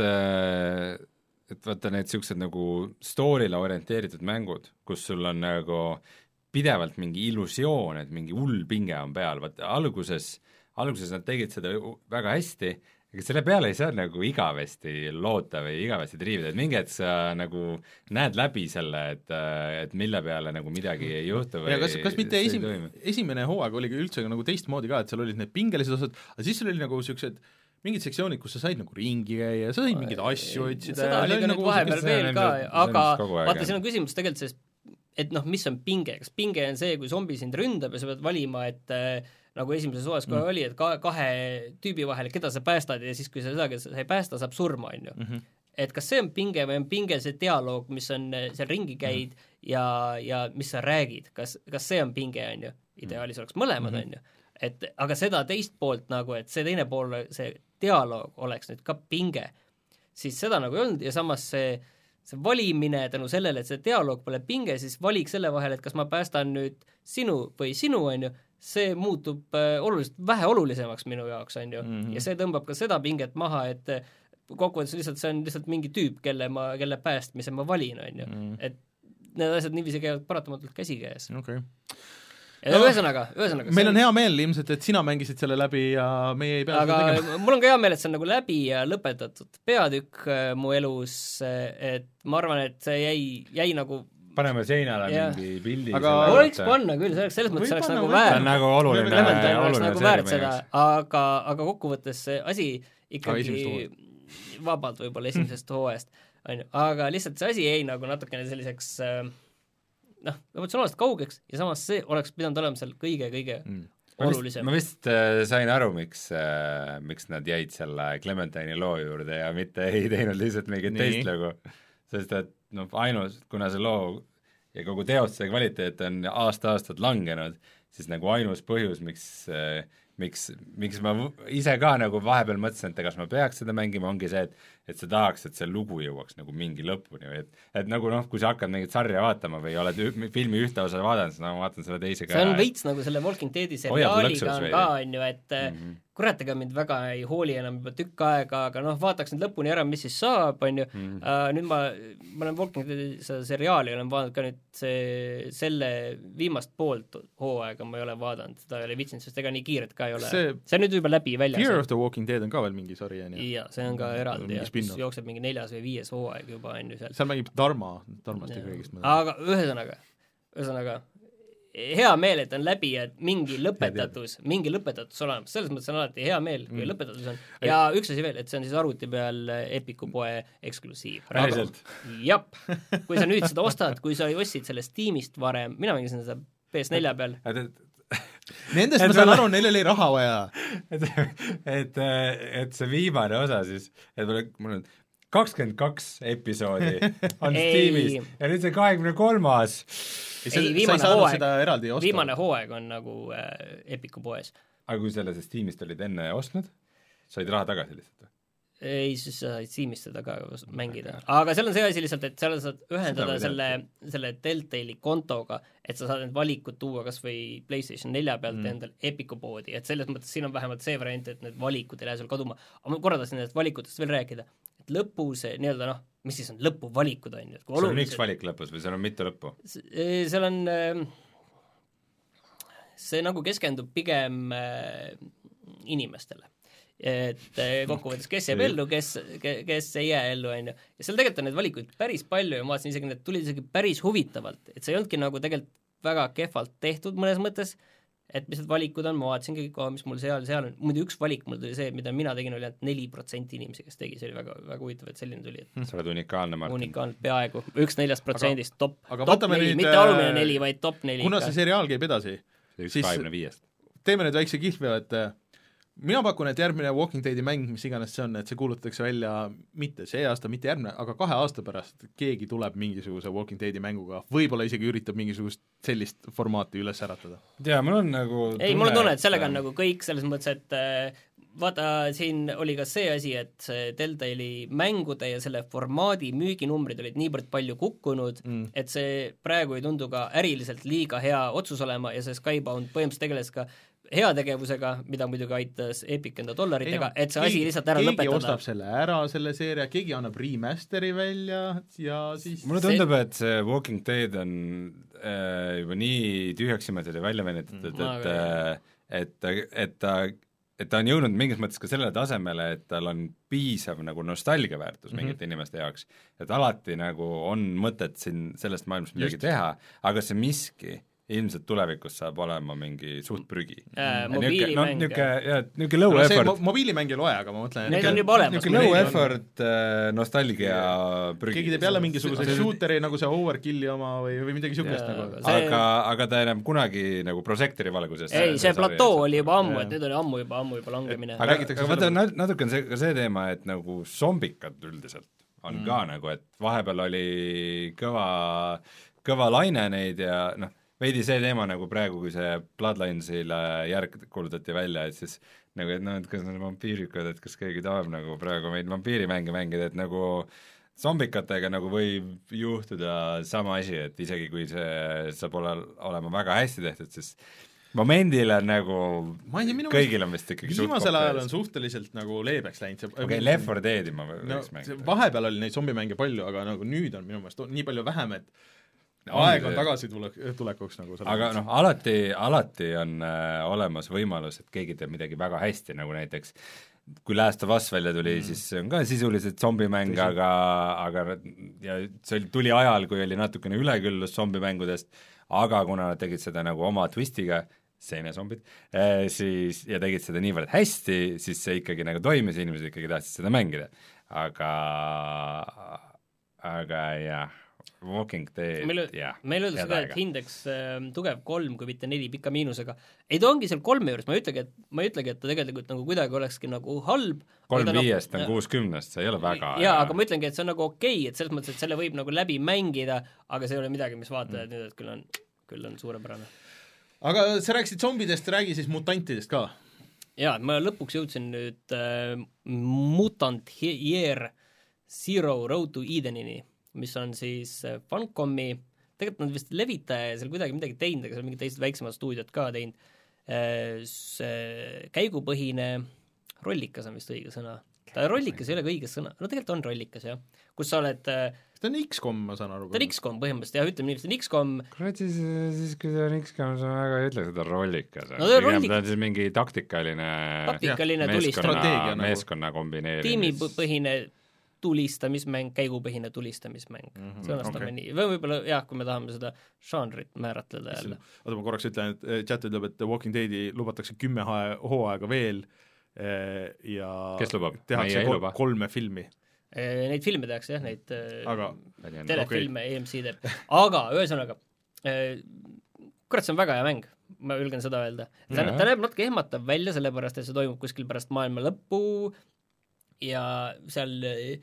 E: et vaata need siuksed nagu story'le orienteeritud mängud, kus sul on nagu pidevalt mingi illusioon, et mingi hull pinge on peal, vaata alguses, alguses nad tegid seda väga hästi, aga selle peale ei saa nagu igavesti loota või igavesti triivida, et mingi hetk sa nagu näed läbi selle, et, et mille peale nagu midagi ei juhtu või
B: ja kas, kas mitte esim, esimene hooaeg oligi üldse nagu teistmoodi ka, et seal olid need pingelised osad, aga siis oli nagu siuksed mingid sektsioonid, kus sa said nagu ringi käia, sa said mingeid asju otsida.
D: Seda oli ka nüüd vahepeal veel ka, aga vaata, siin on küsimus tegelikult sellest, et noh, mis on pinge, kas pinge on see, kui zombi sind ründab ja sa pead valima, et äh, nagu esimeses osas kohe mm. oli, et ka, kahe tüübi vahel, keda sa päästad ja siis, kui sa seda, kes sa ei päästa, saab surma, on ju. Mm-hmm. Et kas see on pinge või on pinge see dialoog, mis on seal ringi käid mm. ja, ja mis sa räägid, kas, kas see on pinge, on ju. Ideaalis oleks mõlemad, mm-hmm. on ju. Et, aga seda teist poolt nagu, et see teine pool, see dialoog oleks nüüd ka pinge, siis seda nagu ei olnud ja samas see, see valimine tänu sellele, et see dialoog pole pinge, siis valik selle vahel, et kas ma päästan nüüd sinu või sinu, on ju, see muutub äh, oluliselt vähe olulisemaks minu jaoks, on ju, mm-hmm. ja see tõmbab ka seda pinget maha, et kokkuvõttes lihtsalt see on lihtsalt mingi tüüp, kelle ma, kelle päästmise ma valin, on ju, mm-hmm. et need asjad niiviisi käivad paratamatult käsikäes.
B: Okei okay.
D: Ja no, ühesõnaga, ühesõnaga
B: meil on hea meel ilmselt, et sina mängisid selle läbi ja meie ei pea
D: aga mul on ka hea meel, et see on nagu läbi ja lõpetatud peatükk mu elus, et ma arvan, et see jäi, jäi nagu
E: paneme seinale ja. Mingi pildi
D: aga võiks panna küll, see oleks selles mõttes oleks nagu väärt
E: see on nagu oluline,
D: oluline, oluline nagu väärt seda, aga, aga kokkuvõttes see asi ikkagi vabalt võib-olla esimesest hooajast, on ju, aga lihtsalt see asi jäi nagu natukene selliseks noh, emotsionaalselt kaugeks ja samas see oleks pidanud olema seal kõige-kõige mm. olulisem.
E: Ma vist äh, sain aru, miks, äh, miks nad jäid selle Clementine'i loo juurde ja mitte ei teinud lihtsalt mingit teist lugu, sest et noh, ainus, kuna see loo ja kogu teostuse kvaliteet on aasta-aastat langenud, siis nagu ainus põhjus, miks äh, miks, miks ma ise ka nagu vahepeal mõtlesin, et kas ma peaks seda mängima, ongi see, et, et sa tahaks, et see lugu jõuaks nagu mingi lõpuni või et, et nagu noh, kui sa hakkad mingit sarja vaatama või oled ü- filmi ühte osa vaadanud, siis no ma vaatan selle teise ka.
D: See on veits nagu selle Walking Deadi seriaaliga on ka, on ju, et mm -hmm. kurat, ega mind väga ei hooli enam juba tükk aega, aga noh, vaataks nüüd lõpuni ära, mis siis saab, on ju mm., uh, nüüd ma, ma olen Walking Deadi seda seriaali, olen vaadanud ka nüüd see, selle viimast poolt hooaega ma ei ole vaadanud, seda ei ole vitsinud, sest ega nii kiiret ka ei ole. See, see on nüüd juba läbi väljas.
B: Fear of the Walking Dead on ka veel mingi sari, on ju?
D: Jaa, see on ka eraldi ja kus jookseb mingi neljas või viies hooaeg juba, on ju seal.
B: seal mängib Dharma, Dharmast ja kõigist.
D: Aga ühesõnaga, ühesõnaga hea meel, et on läbi, et mingi lõpetatus, mingi lõpetatus olemas, selles mõttes on alati hea meel, kui mm. lõpetatus on. Ja üks asi veel, et see on siis arvuti peal Epiku poe eksklusiiv.
E: Päriselt?
D: Jap. Kui sa nüüd seda ostad, kui sa ostsid sellest Steamist varem, mina mängisin seda P S neljä peal.
B: Nendest ma saan aru, neil oli raha vaja.
E: Et, et, et see viimane osa siis, et mul on kakskümmend kaks episoodi on Steamis ja nüüd see kahekümne kolmas
D: ei, ei, viimane hooaeg, viimane hooaeg on nagu äh, Epiku poes.
E: Aga kui selle see Steamist olid enne ostnud, said raha tagasi lihtsalt?
D: Ei, siis sa said Steamist seda ka mängida. Aga seal on see asi lihtsalt, et seal saad ühendada selle, selle Telltale'i kontoga, et sa saad need valikud tuua kas või PlayStation nelja pealt mm. endal Epiku poodi, et selles mõttes siin on vähemalt see variant, et need valikud ei lähe sul kaduma. Aga ma korraldasin nendest valikutest veel rääkida, et lõpus nii-öelda noh, mis siis on lõpuvalikud, on ju.
E: Seal on üks valik lõpus või seal on mitu lõppu?
D: Seal on, see nagu keskendub pigem inimestele. Et kokkuvõttes, kes jääb ellu, kes, kes ei jää ellu, on ju. Ja seal tegelikult on need valikuid päris palju ja ma vaatasin isegi, need tulid isegi päris huvitavalt, et see ei olnudki nagu tegelikult väga kehvalt tehtud mõnes mõttes, et mis need valikud on, ma vaatasin kõik, mis mul seal, seal on, muidu üks valik mul tuli see, mida mina tegin, oli ainult neli protsenti inimesi, kes tegi, see oli väga, väga huvitav, et selline tuli. Et
E: sa oled unikaalne, Martin.
D: Unikaalne, peaaegu, üks neljast protsendist top, top neli, mitte alumine neli, vaid top neli.
B: Kuna see seriaal käib edasi,
E: siis kahekümne viiest
B: teeme nüüd väikse kihve, et mina pakun, et järgmine Walking Deadi mäng, mis iganes see on, et see kuulutatakse välja mitte see aasta, mitte järgmine, aga kahe aasta pärast keegi tuleb mingisuguse Walking Deadi mänguga, võib-olla isegi üritab mingisugust sellist formaati üles äratada.
E: Jaa, mul on nagu
D: ei, mul on tunne, et sellega on nagu kõik selles mõttes, et vaata, siin oli ka see asi, et see Telltale'i mängude ja selle formaadi müüginumbrid olid niivõrd palju kukkunud, mm. et see praegu ei tundu ka äriliselt liiga hea otsus olema ja see Skybound põhimõtteliselt tegeles ka heategevusega, mida muidugi aitas Epic enda dollaritega, et see asi lihtsalt ära
B: keegi
D: lõpetada.
B: Keegi ostab selle ära, selle seeria, keegi annab remasteri välja ja siis
E: mulle tundub, et see Walking Dead on äh, juba nii tühjaks imetud ja välja venetatud, et, et, et, et, et ta et ta on jõudnud mingis mõttes ka sellele tasemele, et tal on piisav nagu nostalgiaväärtus mingite mm-hmm. inimeste jaoks, et alati nagu on mõtet siin sellest maailmast midagi Just. teha, aga see miski ilmselt tulevikus saab olema mingi suht prügi
D: äh,. mobiilimäng.
E: No, niisugune low no, effort.
B: Mo mobiilimäng ei loe, aga ma mõtlen
D: need on juba olemas.
E: Niisugune low effort äh, nostalgia prügi.
B: Keegi teeb jälle mingisuguse shooteri nagu see Overkilli oma või, või midagi niisugust nagu.
E: See... Aga, aga ta enam kunagi nagu prožektori valguses
D: ei, see, see platoo oli juba ammu, et nüüd oli ammu juba, ammu juba langemine.
E: Aga, aga vaata, natuke on see, ka see teema, et nagu zombikad üldiselt on mm. ka nagu, et vahepeal oli kõva, kõva laine neid ja noh, veidi see teema nagu praegu, kui see Bloodlinesile järg kuulutati välja, et siis nagu, et noh, et kas need vampiirikud, et kas keegi tahab nagu praegu meid vampiirimänge mängida, et nagu zombikatega nagu võib juhtuda sama asi, et isegi kui see saab ole, olema väga hästi tehtud, siis momendil on nagu tea, kõigil on vist ikkagi
B: viimasel ajal on suhteliselt nagu leebeks läinud.
E: Okei, okay, Left four Deadi ma võiks no, mängida.
B: Vahepeal oli neid zombimänge palju, aga nagu nüüd on minu meelest nii palju vähem, et aeg on tagasi tule, tulekuks nagu
E: aga noh, alati, alati on äh, olemas võimalus, et keegi teeb midagi väga hästi, nagu näiteks kui Last of Us välja tuli mm., siis see on ka sisuliselt zombimäng, aga, aga ja see oli, tuli ajal, kui oli natukene üleküllus zombimängudest, aga kuna nad tegid seda nagu oma twistiga, seenezombid, äh, siis, ja tegid seda niivõrd hästi, siis see ikkagi nagu toimis, inimesed ikkagi tahtsid seda mängida. Aga, aga jah, Walking Dead,
D: meil,
E: jah.
D: Meil öeldakse ka, et hindeks äh, tugev kolm, kui mitte neli pika miinusega. Ei, ta ongi seal kolme juures, ma ei ütlegi, et, ma ei ütlegi, et ta tegelikult nagu kuidagi olekski nagu halb.
E: kolm viiest on kuuskümnest, see ei ole väga.
D: Jaa, aga ma ütlengi, et see on nagu okei, et selles mõttes, et selle võib nagu läbi mängida, aga see ei ole midagi, mis vaatajad mm. nüüd, et küll on, küll on suurepärane.
B: Aga sa rääkisid zombidest, räägi siis mutantidest ka.
D: Jaa, ma lõpuks jõudsin nüüd äh, Mutant Year Zero Road to Edenini, mis on siis Funcomi, tegelikult nad vist levitaja ja seal kuidagi midagi teinud, aga seal mingid teised väiksemad stuudiod ka teinud, see käigupõhine rollikas on vist õige sõna. ta rollikas ei ole ka õige sõna, no tegelikult on rollikas jah, kus sa oled
B: ta on X COM, ma saan aru.
D: ta on X COM põhimõtteliselt, jah, ütleme nii, et ta on X COM
E: kurat, siis, siis kui ta on X COM, sa väga ei ütle, et ta on rollikas.
D: No, ta on rollik...
E: ta on siis mingi taktikaline
D: taktikaline
E: meeskonna, meeskonna kombineerimis.
D: Tiimipõhine tulistamismäng, käigupõhine tulistamismäng mm-hmm, sõnastame okay. nii, või võib-olla jah, kui me tahame seda žanrit määratleda jälle.
B: oota, ma korraks ütlen, et chat ütleb, et Walking Deadi lubatakse kümme hooaega veel ja
E: kes lubab?
B: tehakse kol- kolme filmi.
D: Neid filme tehakse jah, neid
B: aga,
D: telefilme
B: okay.
D: A M C teeb, aga ühesõnaga kurat, see on väga hea mäng, ma julgen seda öelda. ta, ta näeb natuke ehmatav välja, sellepärast et see toimub kuskil pärast maailma lõppu ja seal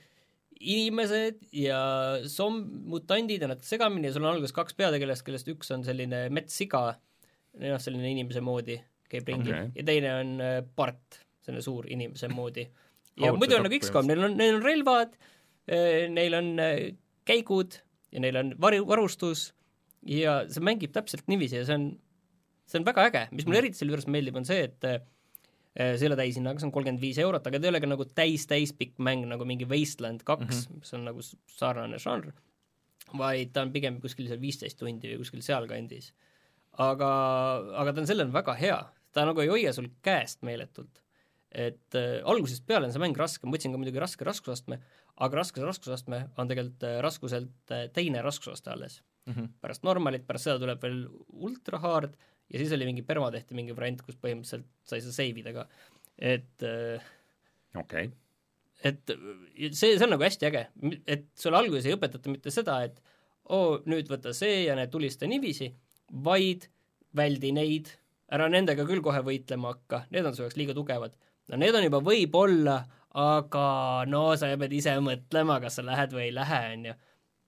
D: inimesed ja zombmutandid ja nad segamini ja sul on alguses kaks peategelast, kellest üks on selline metssiga, noh, selline inimese moodi käib ringi okay. ja teine on part, selline suur inimese moodi. Ja muidu on nagu X COM, neil on, neil on relvad, neil on käigud ja neil on var- varustus ja see mängib täpselt niiviisi ja see on, see on väga äge. Mis mulle eriti selle juures meeldib, on see, et see ei ole täishinna, aga see on kolmkümmend viis eurot, aga ta ei ole ka nagu täis-täispikk mäng nagu mingi Wasteland kaks, mm-hmm. mis on nagu sarnane žanr, vaid ta on pigem kuskil seal viisteist tundi või kuskil sealkandis. Aga, aga ta on sellel väga hea, ta nagu ei hoia sul käest meeletult. Et äh, algusest peale on see mäng raske, ma võtsin ka muidugi raske raskusastme, aga raske raskusastme on tegelikult äh, raskuselt äh, teine raskusaste alles. Mm-hmm. Pärast normalit, pärast seda tuleb veel ultra hard ja siis oli mingi permatehti mingi variant, kus põhimõtteliselt sai sa seivida ka. Et äh,
E: okay.
D: et see, see on nagu hästi äge, et sulle alguses ei õpetata mitte seda, et oo, nüüd võta see ja need tulista niiviisi, vaid väldi neid, ära nendega küll kohe võitlema hakka, need on su jaoks liiga tugevad. No need on juba võib-olla, aga no sa pead ise mõtlema, kas sa lähed või ei lähe, on ju.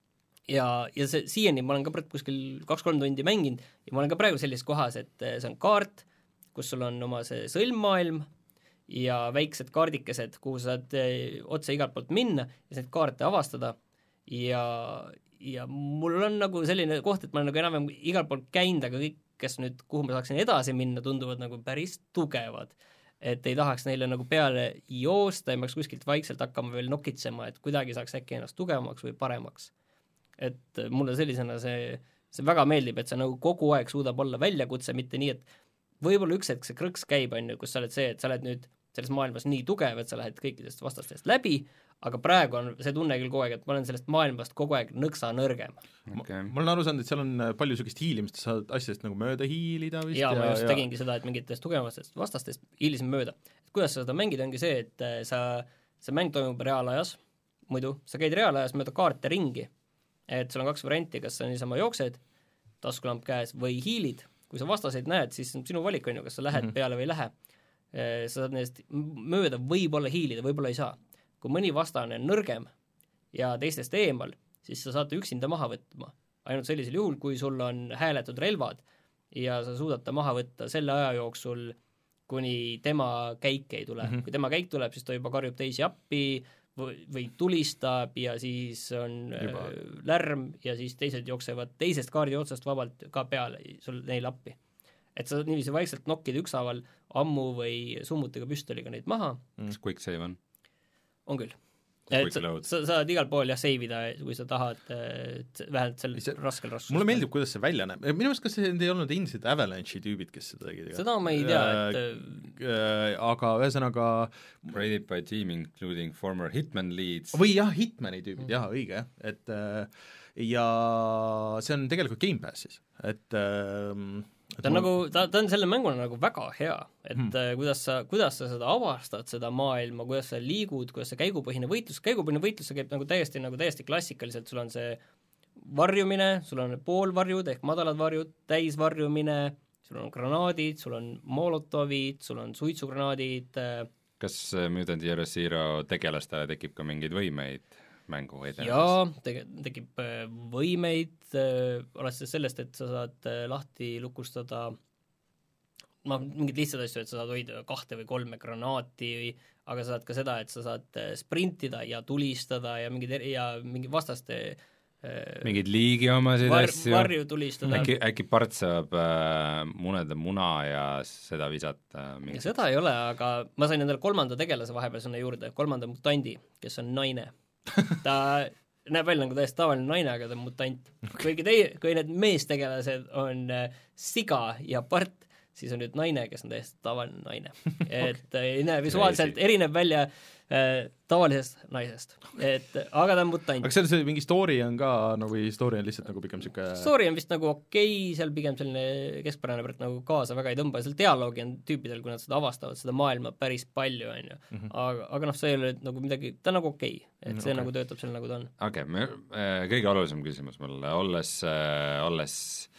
D: Ja, ja see, siiani ma olen ka kuskil kaks-kolm tundi mänginud ja ma olen ka praegu sellises kohas, et see on kaart, kus sul on oma see sõlmmaailm ja väiksed kaardikesed, kuhu sa saad otse igalt poolt minna ja neid kaarte avastada ja, ja mul on nagu selline koht, et ma olen nagu enam igalt poolt käinud, aga kõik, kes nüüd, kuhu ma saaksin edasi minna, tunduvad nagu päris tugevad. Et ei tahaks neile nagu peale joosta ja ma peaks kuskilt vaikselt hakkama veel nokitsema, et kuidagi saaks äkki ennast tugevamaks või paremaks. Et mulle sellisena see, see väga meeldib, et see nagu kogu aeg suudab olla väljakutse, mitte nii, et võib-olla üks hetk see krõks käib, on ju, kus sa oled see, et sa oled nüüd selles maailmas nii tugev, et sa lähed kõikidest vastastest läbi, aga praegu on see tunne küll kogu aeg, et ma olen sellest maailmast kogu aeg nõksa nõrgem.
B: Okay. Ma, ma olen aru saanud, et seal on palju sellist hiilimist, sa saad asjadest nagu mööda hiilida vist.
D: Ja, ja ma just
B: ja...
D: tegingi seda, et mingitest tugevastest vastastest hiilisin mööda. Et kuidas sa seda mängid, ongi see, et sa, see mäng toimub reaalajas, muidu sa käid reaalajas mööda kaarte ringi, et sul on kaks varianti, kas sa niisama jooksed, taskulamp käes või hiilid, kui sa vastaseid näed, siis sinu valik on ju, kas sa lähed mm-hmm. peale või ei lähe. Sa saad neist mööda võib-olla hiilida, võib-olla ei saa. Kui mõni vastane on nõrgem ja teistest eemal, siis sa saad üksinda maha võtma. Ainult sellisel juhul, kui sul on hääletud relvad ja sa suudad ta maha võtta selle aja jooksul, kuni tema käik ei tule. Mm-hmm. Kui tema käik tuleb, siis ta juba karjub teisi appi või, või tulistab ja siis on juba lärm ja siis teised jooksevad teisest kaardi otsast vabalt ka peale sul neil appi. Et sa niiviisi vaikselt nokkida ükshaaval ammu või summutiga püstoliga neid maha.
E: Kas quick save on?
D: On küll. Et sa, sa saad igal pool jah seivida, kui sa tahad vähemalt sel see, raskel raskusel.
B: Mulle meeldib, kuidas see välja näeb. Minu meelest, kas see ei olnud endiselt Avalanche'i tüübid, kes seda tegid?
D: Seda ma ei tea, et
B: äh, aga ühesõnaga
E: Raided by team including former Hitman leads.
B: Või jah, Hitmani tüübid, mm. jah, õige. Et, ja see on tegelikult Game Passis. Et ähm,
D: ta on, mul... nagu, ta, ta on selle mänguna nagu väga hea, et hmm. kuidas, sa, kuidas sa seda avastad, seda maailma, kuidas sa liigud, kuidas see käigupõhine võitlus, käigupõhine võitlus see käib nagu täiesti, nagu täiesti klassikaliselt, sul on see varjumine, sul on poolvarjud ehk madalad varjud, täisvarjumine, sul on granaadid, sul on molotovid, sul on suitsugranaadid.
E: Kas Mutant Year Zero tegelastele tekib ka mingeid võimeid? Mängu
D: jaa, tege, tekib võimeid, alates sellest, et sa saad lahti lukustada no, mingid lihtsad asju, et sa saad hoida kahte või kolme granaati, aga sa saad ka seda, et sa saad sprintida ja tulistada ja mingid, ja mingi vastaste
E: mingid liigi omasid
D: var,
E: asju,
D: varju tulistada.
E: äkki, äkki part saab äh, muneda muna ja seda visata
D: ja seda ei ole, aga ma sain endale kolmanda tegelase vahepeal sinna juurde, kolmanda mutandi, kes on naine. Ta näeb välja nagu täiesti tavaline naine, aga ta on mutant. Kuigi teie, kui need meestegelased on äh, siga ja part, siis on nüüd naine, kes on täiesti tavaline naine. Et okay. ei näe visuaalselt, erineb välja äh, tavalisest naisest. Et, aga ta on mutant.
B: aga seal see mingi story on ka, no või story on lihtsalt nagu pigem siuke
D: story on vist nagu okei okay,, seal pigem selline keskpärane pärt nagu kaasa väga ei tõmba, seal dialoogi on tüüpidel, kui nad seda avastavad, seda maailma päris palju, on ju. Mm -hmm. Aga, aga noh, see ei ole nagu midagi, ta on nagu okei okay,, et see okay. nagu töötab seal nagu ta on.
E: Okei okay,, äh, kõige olulisem küsimus mulle, olles äh,, olles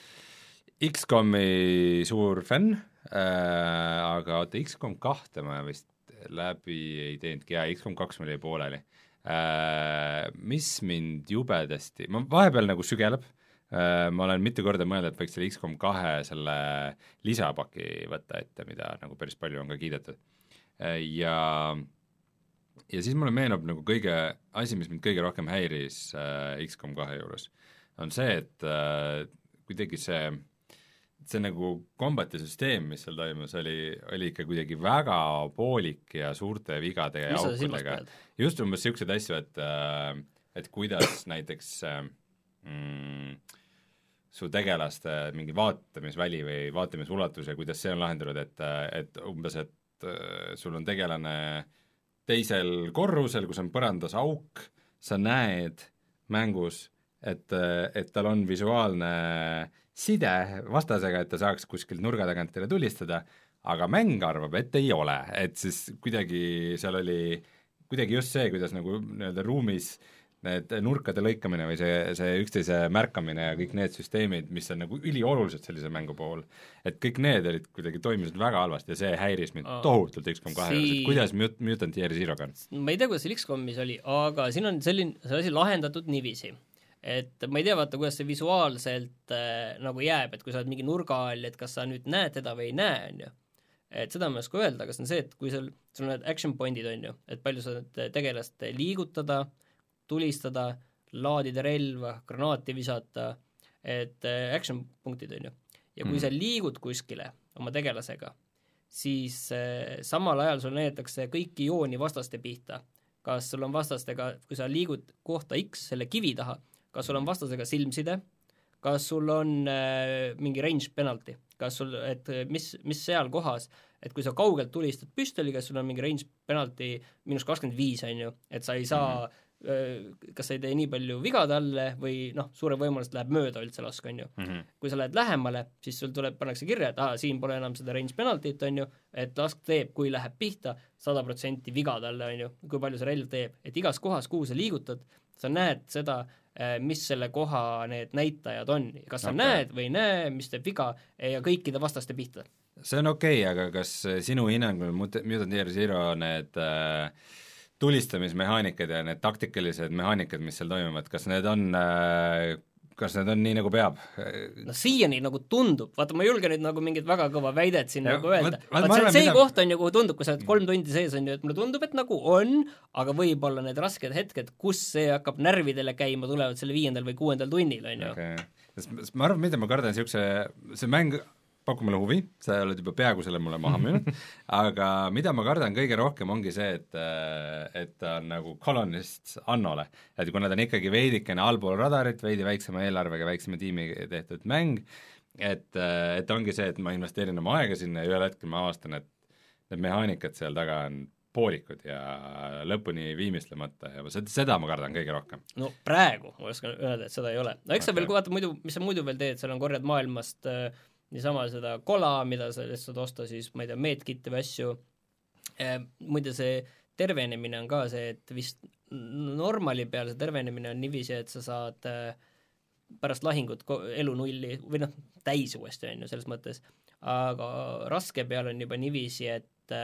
E: X COM-i suur fänn äh,, aga oota, X COM kahte ma vist läbi ei teinudki, jaa, X COM kaks mul jäi pooleli äh,. Mis mind jubedasti, ma vahepeal nagu sügeleb äh,, ma olen mitu korda mõelnud, et võiks selle X COM kahe selle lisapaki võtta ette, mida nagu päris palju on ka kiidetud äh,. Ja, ja siis mulle meenub nagu kõige, asi, mis mind kõige rohkem häiris äh, X COM kahe juures, on see, et äh, kuidagi see see nagu kombati süsteem, mis seal toimus, oli, oli ikka kuidagi väga poolik ja suurte vigade ja aukudega. Just umbes niisugused asju, et, et kuidas näiteks mm, su tegelaste mingi vaatamisväli või vaatamisulatus ja kuidas see on lahendatud, et, et umbes, et sul on tegelane teisel korrusel, kus on põrandas auk, sa näed mängus, et, et tal on visuaalne side vastasega, et ta saaks kuskilt nurga tagant teile tulistada, aga mäng arvab, et ei ole, et siis kuidagi seal oli kuidagi just see, kuidas nagu nii-öelda ruumis need nurkade lõikamine või see, see üksteise märkamine ja kõik need süsteemid, mis on nagu üliolulised sellise mängu puhul, et kõik need olid kuidagi toimisid väga halvasti ja see häiris mind oh. tohutult X COM kahe juures, et kuidas Mut- Mutant Year Zero'ga on?
D: Ma ei tea, kuidas X COMis oli, aga siin on selline, see asi lahendatud niiviisi, et ma ei tea, vaata, kuidas see visuaalselt äh, nagu jääb, et kui sa oled mingi nurga all, et kas sa nüüd näed teda või ei näe, on ju. Et seda ma ei oska öelda, aga see on see, et kui sul, sul on need action pointid, on ju, et palju sa tegelast liigutada, tulistada, laadida relva, granaati visata, et äh, action punktid, on ju. Ja kui mm. sa liigud kuskile oma tegelasega, siis äh, samal ajal sul näidatakse kõiki jooni vastaste pihta. Kas sul on vastastega, kui sa liigud kohta X selle kivi taha, kas sul on vastasega silmside, kas sul on äh, mingi range penalty, kas sul, et mis, mis seal kohas, et kui sa kaugelt tulistad püstoliga, sul on mingi range penalty miinus kakskümmend viis, on ju, et sa ei saa mm, -hmm. kas sa ei tee nii palju viga talle või noh, suure võimalust läheb mööda üldse lask, on ju. Mm -hmm. Kui sa lähed lähemale, siis sul tuleb, pannakse kirja, et aha, siin pole enam seda range penalty't, on ju, et lask teeb, kui läheb pihta, sada protsenti viga talle, on ju, kui palju see relv teeb, et igas kohas, kuhu sa liigutad, sa näed seda, mis selle koha need näitajad on, kas sa okay. näed või ei näe, mis teeb viga ja kõikide vastaste pihta.
E: See on okei okay,, aga kas sinu hinnangul Mutant Year Zero need äh, tulistamismehaanikad ja need taktikalised mehaanikad, mis seal toimuvad, kas need on äh, kas need on nii, nagu peab?
D: No siiani nagu tundub, vaata ma julgen nüüd nagu mingit väga kõva väidet siin ja, nagu öelda, vaat see, see mida... koht on ju, kuhu tundub, kui sa oled kolm tundi sees on ju, et mulle tundub, et nagu on, aga võib-olla need rasked hetked, kus see hakkab närvidele käima, tulevad selle viiendal või kuuendal tunnil, on ju. Okay.
E: Ma arvan, mida ma kardan, siukse, see mäng pakub mulle huvi, sa oled juba peaaegu selle mulle maha müünud, aga mida ma kardan kõige rohkem ongi see, et et ta on nagu Colonist Annole, et kuna ta on ikkagi veidikene allpool radarit, veidi väiksema eelarvega, väiksema tiimi tehtud mäng, et, et ongi see, et ma investeerin oma aega sinna ja ühel hetkel ma avastan, et need mehaanikad seal taga on poolikud ja lõpuni viimistlemata ja seda, seda ma kardan kõige rohkem.
D: No praegu ma oskan öelda, et seda ei ole. No eks sa okay. veel, kui vaata muidu, mis sa muidu veel teed, seal on korjad maailmast äh, niisama seda kola, mida sa saad osta siis, ma ei tea, medkitte või asju. Muide see tervenemine on ka see, et vist normali peal see tervenemine on niiviisi, et sa saad pärast lahingut elu nulli või noh, täis uuesti on ju selles mõttes, aga raske peal on juba niiviisi, et,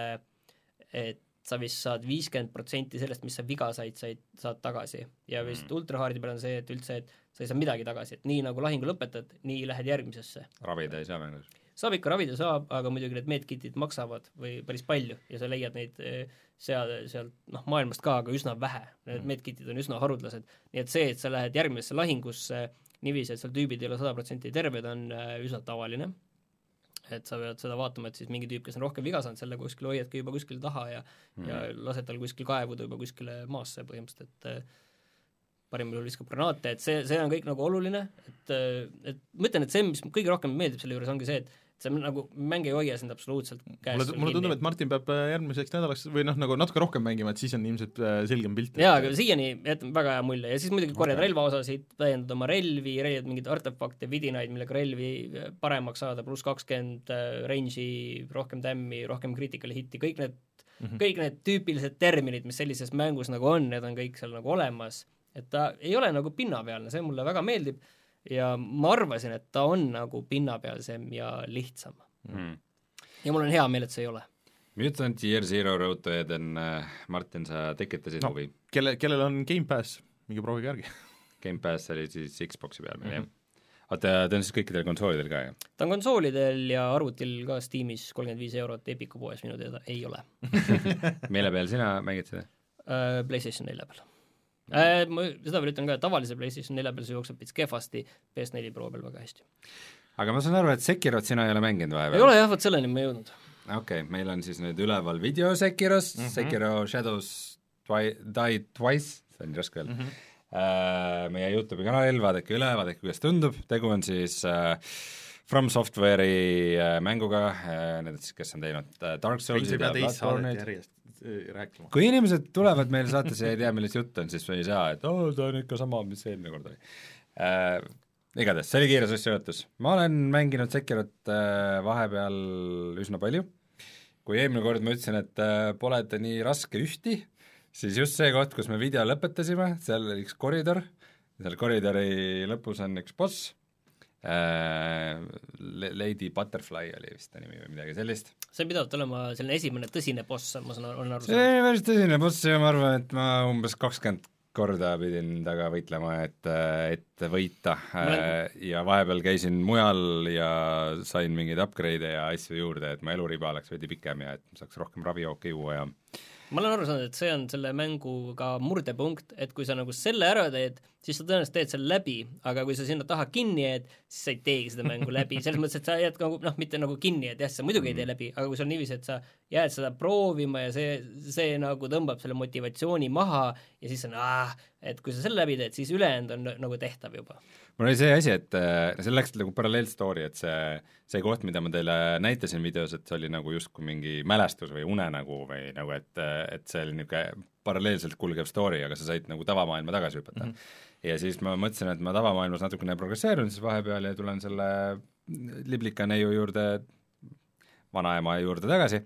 D: et sa vist saad viiskümmend protsenti sellest, mis sa viga said, said, saad tagasi. Ja vist mm. ultrahardi peal on see, et üldse, et sa ei saa midagi tagasi, et nii nagu lahingu lõpetad, nii lähed järgmisesse.
E: Ravida ei saa mängus?
D: saab ikka ravida saab, aga muidugi need medkitid maksavad või päris palju ja sa leiad neid seal, sealt noh, maailmast ka, aga üsna vähe, need mm. medkitid on üsna harudlased, nii et see, et sa lähed järgmisesse lahingusse niiviisi, et seal tüübid ei ole sada protsenti terved, on üsna tavaline, et sa pead seda vaatama, et siis mingi tüüp, kes on rohkem viga saanud, selle kuskil hoiadki juba kuskil taha ja mm. ja lased tal kuskil kaevuda juba kuskile maasse põhimõtteliselt, et parimal juhul viskab granaate, et see, see on kõik nagu oluline, et, et ma ütlen, et see, mis kõige rohkem meeldib selle juures, ongi see, et see nagu mäng ei hoia sind absoluutselt käes.
B: mulle, mulle tundub, et Martin peab järgmiseks nädalaks või noh, nagu natuke rohkem mängima, et siis on ilmselt selgem pilt.
D: jaa, aga siiani jätab väga hea mulje ja siis muidugi korjad okay. relvaosasid, täiendad oma relvi, reiad mingeid artefakte, vidinaid, millega relvi paremaks saada, pluss kakskümmend range'i, rohkem tämmi, rohkem critical hitti, kõik need mm, -hmm. kõik need tüüpilised terminid, mis sellises mängus nagu on, need on kõik seal nagu olemas, et ta ei ole nagu pinnapealne, see mulle väga meeldib ja ma arvasin, et ta on nagu pinnapealsem ja lihtsam mm.. ja mul on hea meel, et see ei ole.
E: Mutant Year Zero Road to Eden, Martin, sa tekitasid no, huvi?
B: Kelle, kellel on Game Pass, mingi proovige järgi.
E: Game Pass oli siis Xboxi peal meil mm, -hmm. jah? Oota, ta on siis kõikidel konsoolidel ka, jah?
D: Ta on konsoolidel ja arvutil ka Steamis kolmkümmend viis eurot, Epiku poes minu teada ei ole.
E: Mille peal sina mängid seda
D: uh,? PlayStation nelja peal. Äh, ma seda veel ütlen ka, et tavalise PlayStation nelja peal see jookseb pits kehvasti, P S neli Pro peal väga hästi.
E: Aga ma saan aru, et Sekirot sina ei ole mänginud vahepeal?
D: ei ole jah, võt selleni ma ei jõudnud.
E: Okei, okay, meil on siis nüüd üleval video Sekirost mm, -hmm. Sekiro Shadows twi- Die Twice, see on nii raske öelda mm, -hmm. uh, meie YouTube'i kanalil, vaadake üle, vaadake, kuidas tundub, tegu on siis uh, From Software'i uh, mänguga uh,, need siis, kes on teinud uh, Dark Souls'id ja Bloodborne'id. Rääkima. Kui inimesed tulevad meile saatesse ja ei tea, millest jutt on, siis me ei saa, et oh, ta on ikka sama, mis eelmine kord oli äh,. Igatahes, see oli kiire sissejuhatus. Ma olen mänginud Sekirot äh, vahepeal üsna palju. Kui eelmine kord ma ütlesin, et äh, pole ta nii raske ühti, siis just see koht, kus me video lõpetasime, seal oli üks koridor, seal koridori lõpus on üks boss, äh, Lady Butterfly oli vist ta nimi või midagi sellist.
D: see pidavad olema selline esimene tõsine boss, ma saan aru, on aru
E: see oli päris tõsine boss ja ma arvan, et ma umbes kakskümmend korda pidin taga võitlema, et, et võita olen... ja vahepeal käisin mujal ja sain mingeid upgrade'e ja asju juurde, et mu eluriba oleks veidi pikem ja et saaks rohkem ravijooke juua ja
D: ma olen aru saanud, et see on selle mänguga murdepunkt, et kui sa nagu selle ära teed, siis sa tõenäoliselt teed selle läbi, aga kui sa sinna taha kinni jääd, siis sa ei teegi seda mängu läbi, selles mõttes, et sa jääd nagu, noh, mitte nagu kinni, et jah, sa muidugi ei tee läbi, aga kui see on niiviisi, et sa jääd seda proovima ja see, see nagu tõmbab selle motivatsiooni maha ja siis on aah, et kui sa selle läbi teed, siis ülejäänud on nagu tehtav juba.
E: mul oli see asi, et see läks nagu paralleelstory, et see, see koht, mida ma teile näitasin videos, et see oli nagu justkui mingi mälestus või unenägu või nagu, et, et see oli niisugune paralleelselt kulgev story, aga sa said nagu tavamaailma tagasi hüpata mm. -hmm. ja siis ma mõtlesin, et ma tavamaailmas natukene progresseerun siis vahepeal ja tulen selle liblika neiu juurde, vanaema juurde tagasi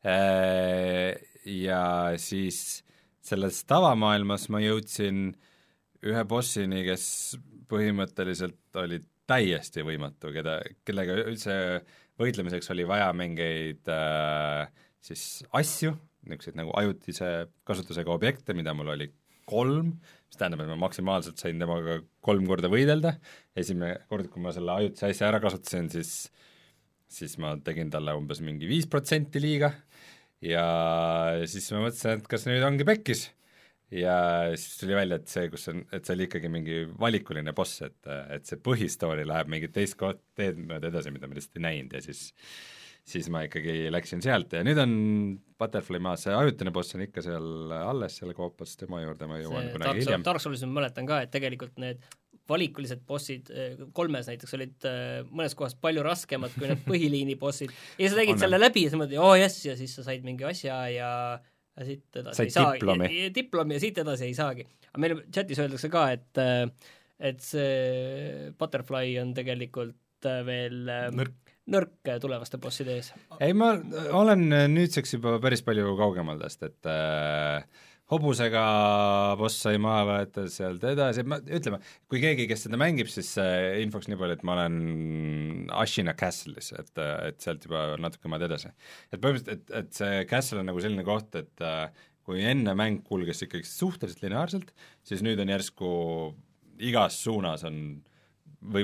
E: ja siis selles tavamaailmas ma jõudsin ühe bossini, kes põhimõtteliselt oli täiesti võimatu, keda, kellega üldse võitlemiseks oli vaja mingeid äh, siis asju, niisuguseid nagu ajutise kasutusega objekte, mida mul oli kolm, mis tähendab, et ma maksimaalselt sain temaga kolm korda võidelda, esimene kord, kui ma selle ajutise asja ära kasutasin, siis siis ma tegin talle umbes mingi viis protsenti liiga ja siis ma mõtlesin, et kas nüüd ongi pekkis ja siis tuli välja, et see, kus on, et see oli ikkagi mingi valikuline boss, et, et see põhistoori läheb mingit teist koht, teed mööda edasi, mida ma lihtsalt ei näinud ja siis siis ma ikkagi läksin sealt ja nüüd on Butterfly maas, see ajutine boss on ikka seal alles, seal koopas, tema juurde ma jõuan kunagi hiljem.
D: Dark Soulsis ma mäletan ka, et tegelikult need valikulised bossid kolmes näiteks olid mõnes kohas palju raskemad kui need põhiliini bossid ja sa tegid on selle läbi ja sa mõtled, oo oh, jess, ja siis sa said mingi asja ja ja siit edasi
E: said
D: ei saagi.
E: Diplomi.
D: Ja, diplomi ja siit edasi ei saagi. Aga meil chatis öeldakse ka, et et see Butterfly on tegelikult veel nõrk, nõrk tulevaste bosside ees.
E: ei, ma olen nüüdseks juba päris palju kaugemal tast, et äh, hobusega boss sai maha võeta sealt edasi, ma, ütleme, kui keegi, kes seda mängib, siis äh, infoks nii palju, et ma olen Ashina Castle'is, et, et sealt juba natuke maad edasi. et põhimõtteliselt, et, et see Castle on nagu selline koht, et äh, kui enne mäng kulges ikkagi suhteliselt lineaarselt, siis nüüd on järsku igas suunas on võimalik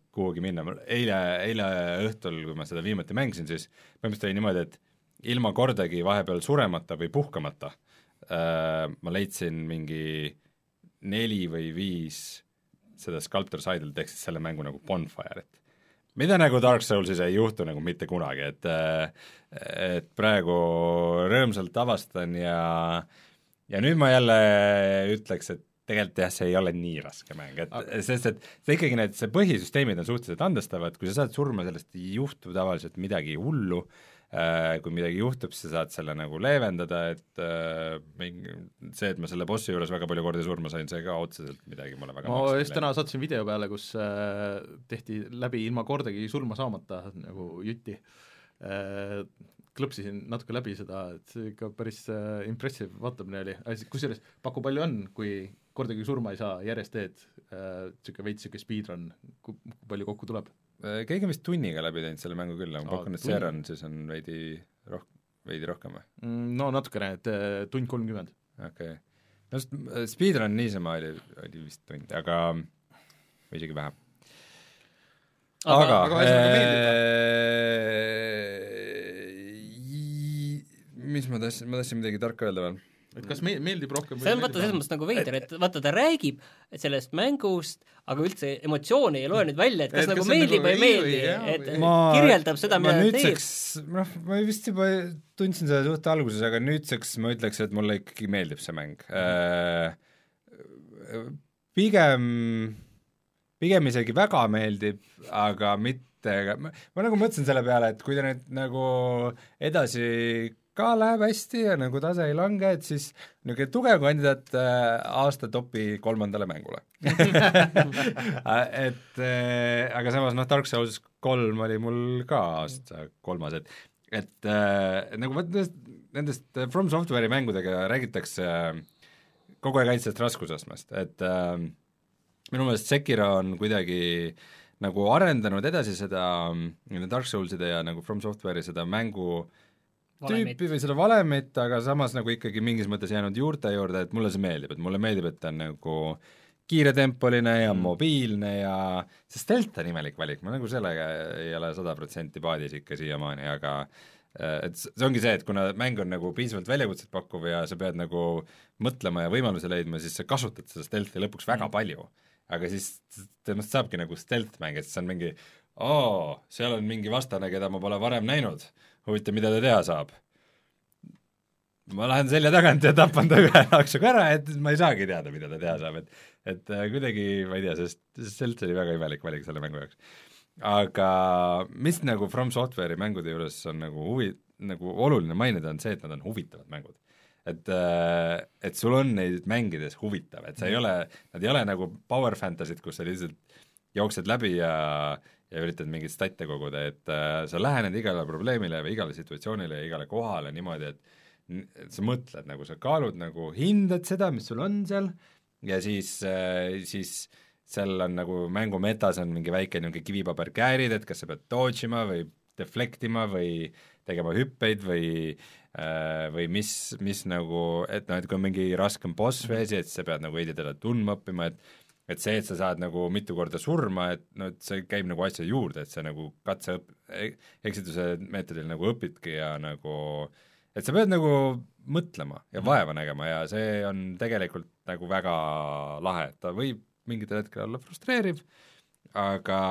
E: kuhugi minna, eile, eile õhtul, kui ma seda viimati mängisin, siis põhimõtteliselt oli niimoodi, et ilma kordagi vahepeal suremata või puhkamata äh, ma leidsin mingi neli või viis seda Sculptor's Idol ehk siis selle mängu nagu Bonfire'it. Mida nagu Dark Soulsis ei juhtu nagu mitte kunagi, et et praegu rõõmsalt avastan ja ja nüüd ma jälle ütleks, et tegelikult jah, see ei ole nii raske mäng, et aga. Sest, et see ikkagi need, see põhisüsteemid on suhteliselt andestavad, kui sa saad surma, sellest ei juhtu tavaliselt midagi hullu, kui midagi juhtub, siis sa saad selle nagu leevendada, et mingi, see, et ma selle bossi juures väga palju kordi surma sain, see ka otseselt midagi mulle väga
B: ma just täna sattusin video peale, kus äh, tehti läbi ilma kordagi surma saamata nagu jutti äh, klõpsisin natuke läbi seda, et see ikka päris äh, impressive vaatamine oli, kusjuures paku palju on, kui kordagi surma ei saa, järjest teed niisugune äh, veits niisugune speedrun, kui palju kokku tuleb?
E: Keegi on vist tunniga läbi teinud selle mängu küll, ma pakun, et Seeran siis on veidi roh-, veidi rohkem või?
B: No natukene, et tund kolmkümmend.
E: Okei okay. No speedrun niisama oli, oli vist tund, aga või isegi vähem. Aga, aga, aga mis ma tahtsin, ma tahtsin midagi tarka öelda veel.
B: Et kas me, meeldib rohkem
D: see on vaata selles mõttes nagu veider, et vaata ta räägib sellest mängust, aga üldse emotsiooni ei loe nüüd välja, et kas et nagu kas meeldib või ei meeldi, et ma, kirjeldab seda, mida ta teeb.
E: Noh, ma vist juba tundsin seda suht alguses, aga nüüdseks ma ütleks, et mulle ikkagi meeldib see mäng. Pigem, pigem isegi väga meeldib, aga mitte, ma, ma nagu mõtlesin selle peale, et kui ta nüüd nagu edasi ka läheb hästi ja nagu tase ei lange, et siis niisugune tugev kandidaat äh, aasta topi kolmandale mängule et äh, aga samas noh, Dark Souls kolm oli mul ka aasta kolmas, et et äh, nagu nendest, nendest From Software'i mängudega räägitakse äh, kogu aeg ainult sellest raskusastmest, et äh, minu meelest Sekiro on kuidagi nagu arendanud edasi seda Dark Soulside ja nagu From Software'i seda mängu valemit. Tüüpi või seda valemit, aga samas nagu ikkagi mingis mõttes jäänud juurte juurde, et mulle see meeldib, et mulle meeldib, et ta on nagu kiiretempoline ja mm. mobiilne ja see stealth on imelik valik, ma nagu sellega ei ole sada protsenti paadis ikka siiamaani, aga et see ongi see, et kuna mäng on nagu piisavalt väljakutset pakkuv ja sa pead nagu mõtlema ja võimaluse leidma, siis sa kasutad seda stealthi lõpuks väga mm. palju, aga siis temast saabki nagu stealth mäng, et see on mingi oo, seal on mingi vastane, keda ma pole varem näinud, huvitav, mida ta teha saab. Ma lähen selja tagant ja tapan ta ühe naksuga ära, et ma ei saagi teada, mida ta teha saab, et et kuidagi, ma ei tea, sestselt oli väga imelik valik selle mängu jaoks. Aga mis nagu From Software'i mängude juures on nagu huvi, nagu oluline mainida on see, et nad on huvitavad mängud. Et, et sul on neid mängides huvitav, et sa ei ole, nad ei ole nagu power fantasy'd, kus sa lihtsalt jooksed läbi ja ja üritad mingeid statte koguda, et äh, sa lähened igale probleemile või igale situatsioonile ja igale kohale niimoodi, et, et sa mõtled, nagu sa kaalud, nagu hindad seda, mis sul on seal ja siis äh,, siis seal on nagu mängu metas on mingi väike niisugune kivipaber käärid, et kas sa pead dodge ima või deflectima või tegema hüppeid või äh, või mis, mis nagu, et noh, et kui on mingi raskem boss-veesi, et sa pead nagu veidi teda tundma õppima, et et see, et sa saad nagu mitu korda surma, et no et see käib nagu asja juurde, et sa nagu katse õp-, eksituse meetodil nagu õpidki ja nagu, et sa pead nagu mõtlema ja vaeva nägema ja see on tegelikult nagu väga lahe, et ta võib mingitel hetkel olla frustreeriv, aga,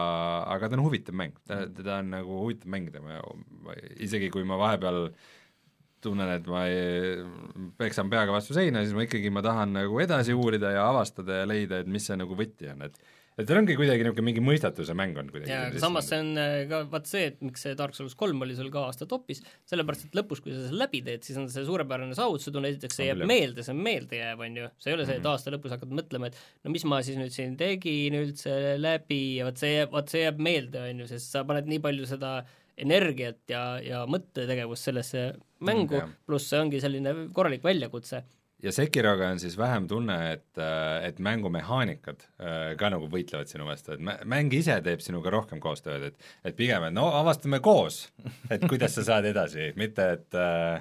E: aga ta on huvitav mäng, ta, teda on nagu huvitav mängida, ma, isegi kui ma vahepeal tunnen, et ma ei, peksan peaga vastu seina, siis ma ikkagi, ma tahan nagu edasi uurida ja avastada ja leida, et mis see nagu võti on, et et tal ongi kuidagi niisugune mingi mõistatuse mäng on kuidagi.
D: Ja samas see on ka vaat see, et miks see Dark Souls kolm oli sul ka aasta topis, sellepärast, et lõpus, kui sa selle läbi teed, siis on see suurepärane saavutus, tunne esiteks see jääb meelde, see on meelde jääb, on ju, see ei ole see, et aasta lõpus hakkad mõtlema, et no mis ma siis nüüd siin tegin üldse läbi ja vaat see jääb, vaat see jääb meelde, on ju, sest sa paned nii palju seda energiat ja, ja mõttetegevust sellesse mängu mm,, pluss see ongi selline korralik väljakutse.
E: Ja Sekiroga on siis vähem tunne, et, et mängumehaanikad ka nagu võitlevad sinu vastu, et mäng ise teeb sinuga rohkem koostööd, et, et pigem, et no avastame koos, et kuidas sa saad edasi, mitte et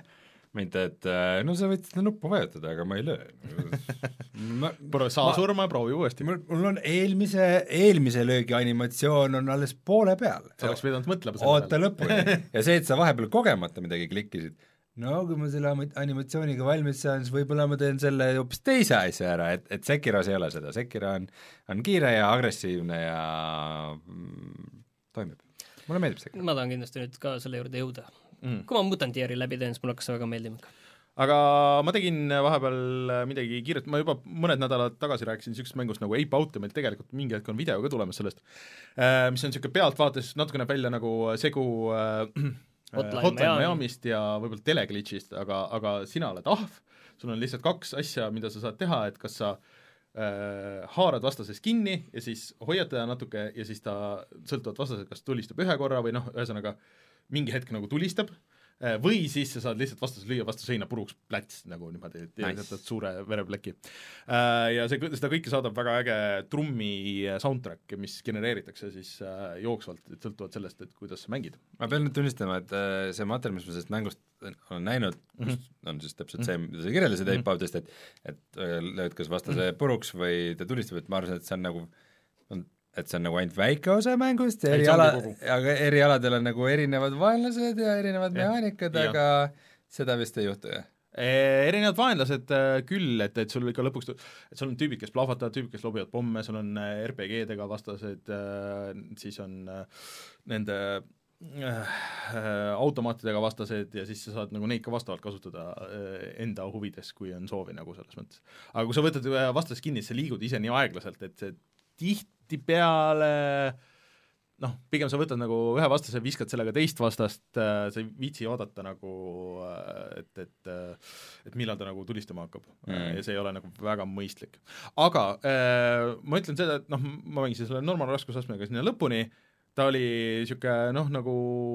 E: mitte, et no sa võid seda nuppu vajutada, aga ma ei löö.
B: ma, saa ma, surma ja proovi uuesti.
E: mul, mul on eelmise, eelmise löögi animatsioon on alles poole peal.
B: sa oleks pidanud mõtlema
E: selle oota lõpuni. Ja see, et sa vahepeal kogemata midagi klikkisid, no kui ma selle animatsiooniga valmis saan, siis võib-olla ma teen selle hoopis teise asja ära, et, et Sekiros ei ole seda, Sekiro on, on kiire ja agressiivne ja mm, toimib. Mulle meeldib Sekiro.
D: Ma tahan kindlasti nüüd ka selle juurde jõuda. Mm. Kui ma Mutantieri läbi teen, siis mul hakkas väga meeldima.
B: Aga ma tegin vahepeal midagi kiiret, ma juba mõned nädalad tagasi rääkisin niisugust mängust nagu Ape Out ja meil tegelikult mingi hetk on video ka tulemas sellest, mis on niisugune pealtvaates, natuke näeb välja nagu segu äh, Hotline, Hotline Miamist ja võib-olla teleglitchist, aga, aga sina oled ahv, sul on lihtsalt kaks asja, mida sa saad teha, et kas sa äh, haarad vastasest kinni ja siis hoiad teda natuke ja siis ta sõltuvalt vastasest, kas tulistab ühe korra või noh, ühesõnaga mingi hetk nagu tulistab, või siis sa saad lihtsalt vastas lüüa vastu seina puruks pläts, nagu niimoodi, et nice. Jätad suure verepleki. Ja see, seda kõike saadab väga äge trummi soundtrack, mis genereeritakse siis jooksvalt, et sõltuvalt sellest, et kuidas sa mängid.
E: Ma pean nüüd tunnistama, et see materjal, mis ma sellest mängust olen näinud, mm -hmm. on siis täpselt see, mida sa kirjeldasid Ape Outist, et, et lööd kas vastase puruks või ta tulistab, et ma arvasin, et see on nagu on et see on nagu ainult väike osa mängust ja eri, ala, aga eri aladel on nagu erinevad vaenlased ja erinevad ja. mehaanikad, aga ja. seda vist ei juhtu, jah?
B: Erinevad vaenlased küll, et, et sul ikka lõpuks, et sul on tüübid, kes plahvatavad, tüübid, kes lobivad pomme, sul on R P G-dega vastased, siis on nende automaatidega vastased ja siis sa saad nagu neid ka vastavalt kasutada enda huvides, kui on soovi nagu selles mõttes. Aga kui sa võtad vastasest kinni, sa liigud ise nii aeglaselt, et see tihtipeale noh, pigem sa võtad nagu ühe vastase, viskad sellega teist vastast, sa ei viitsi oodata nagu, et, et et millal ta nagu tulistama hakkab mm. ja see ei ole nagu väga mõistlik. Aga äh, ma ütlen seda, et noh, ma mängisin selle normaal raskusastmega sinna lõpuni, ta oli niisugune noh, nagu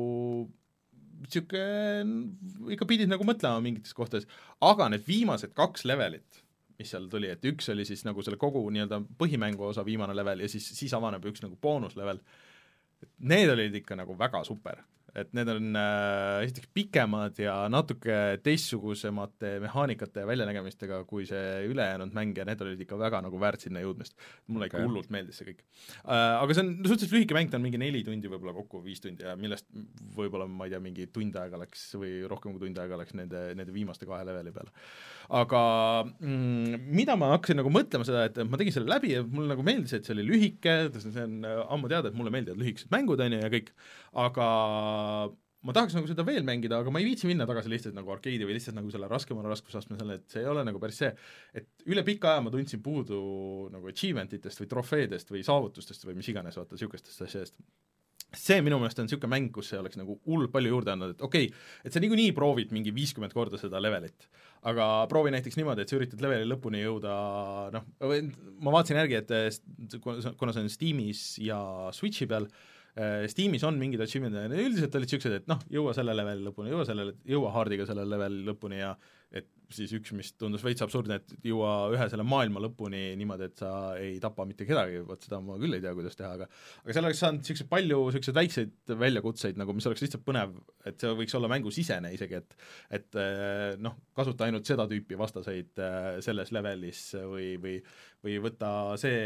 B: niisugune, ikka pidid nagu mõtlema mingites kohtades, aga need viimased kaks levelit, mis seal tuli, et üks oli siis nagu selle kogu nii-öelda põhimängu osa viimane level ja siis, siis avaneb üks nagu boonuslevel. Need olid ikka nagu väga super, et need on äh, esiteks pikemad ja natuke teistsugusemate mehaanikate ja väljanägemistega kui see ülejäänud mäng ja need olid ikka väga nagu väärt sinna jõudmist. Mulle ikka okay. hullult meeldis see kõik. Äh, aga see on suhteliselt lühike mäng, ta on mingi neli tundi võib-olla kokku, viis tundi ja millest võib-olla, ma ei tea, mingi tund aega läks või rohkem kui tund aega läks nende, nende viimaste kahe leveli peale. Aga mm, mida ma hakkasin nagu mõtlema seda, et ma tegin selle läbi ja mulle nagu meeldis, et see oli lühike, see on ammu teada, et mulle meeldivad lühikesed mängud on ja kõik, aga ma tahaks nagu seda veel mängida, aga ma ei viitsi minna tagasi lihtsalt nagu arkeedi või lihtsalt nagu selle raskemana raskusastme selle, et see ei ole nagu päris see, et üle pika aja ma tundsin puudu nagu achievementitest või trofeedest või saavutustest või mis iganes, vaata, niisugustest asjadest. See minu meelest on niisugune mäng, kus see oleks nagu hull palju juurde andnud, et okei okay,, et sa niikuinii proovid mingi viiskümmend korda seda levelit, aga proovi näiteks niimoodi, et sa üritad leveli lõpuni jõuda, noh, ma vaatasin järgi, et kuna see on Steamis ja Switchi peal, Steamis on mingid achievementid, üldiselt olid niisugused, et noh, jõua selle leveli lõpuni, jõua sellele, jõua haardiga selle leveli lõpuni ja et siis üks, mis tundus veits absurdne, et jõua ühe selle maailma lõpuni niimoodi, et sa ei tapa mitte kedagi, võt seda ma küll ei tea, kuidas teha, aga aga seal oleks saanud niisugused palju niisuguseid väikseid väljakutseid, nagu mis oleks lihtsalt põnev, et see võiks olla mängusisene isegi, et et noh, kasuta ainult seda tüüpi vastaseid selles levelis või, või, või võta see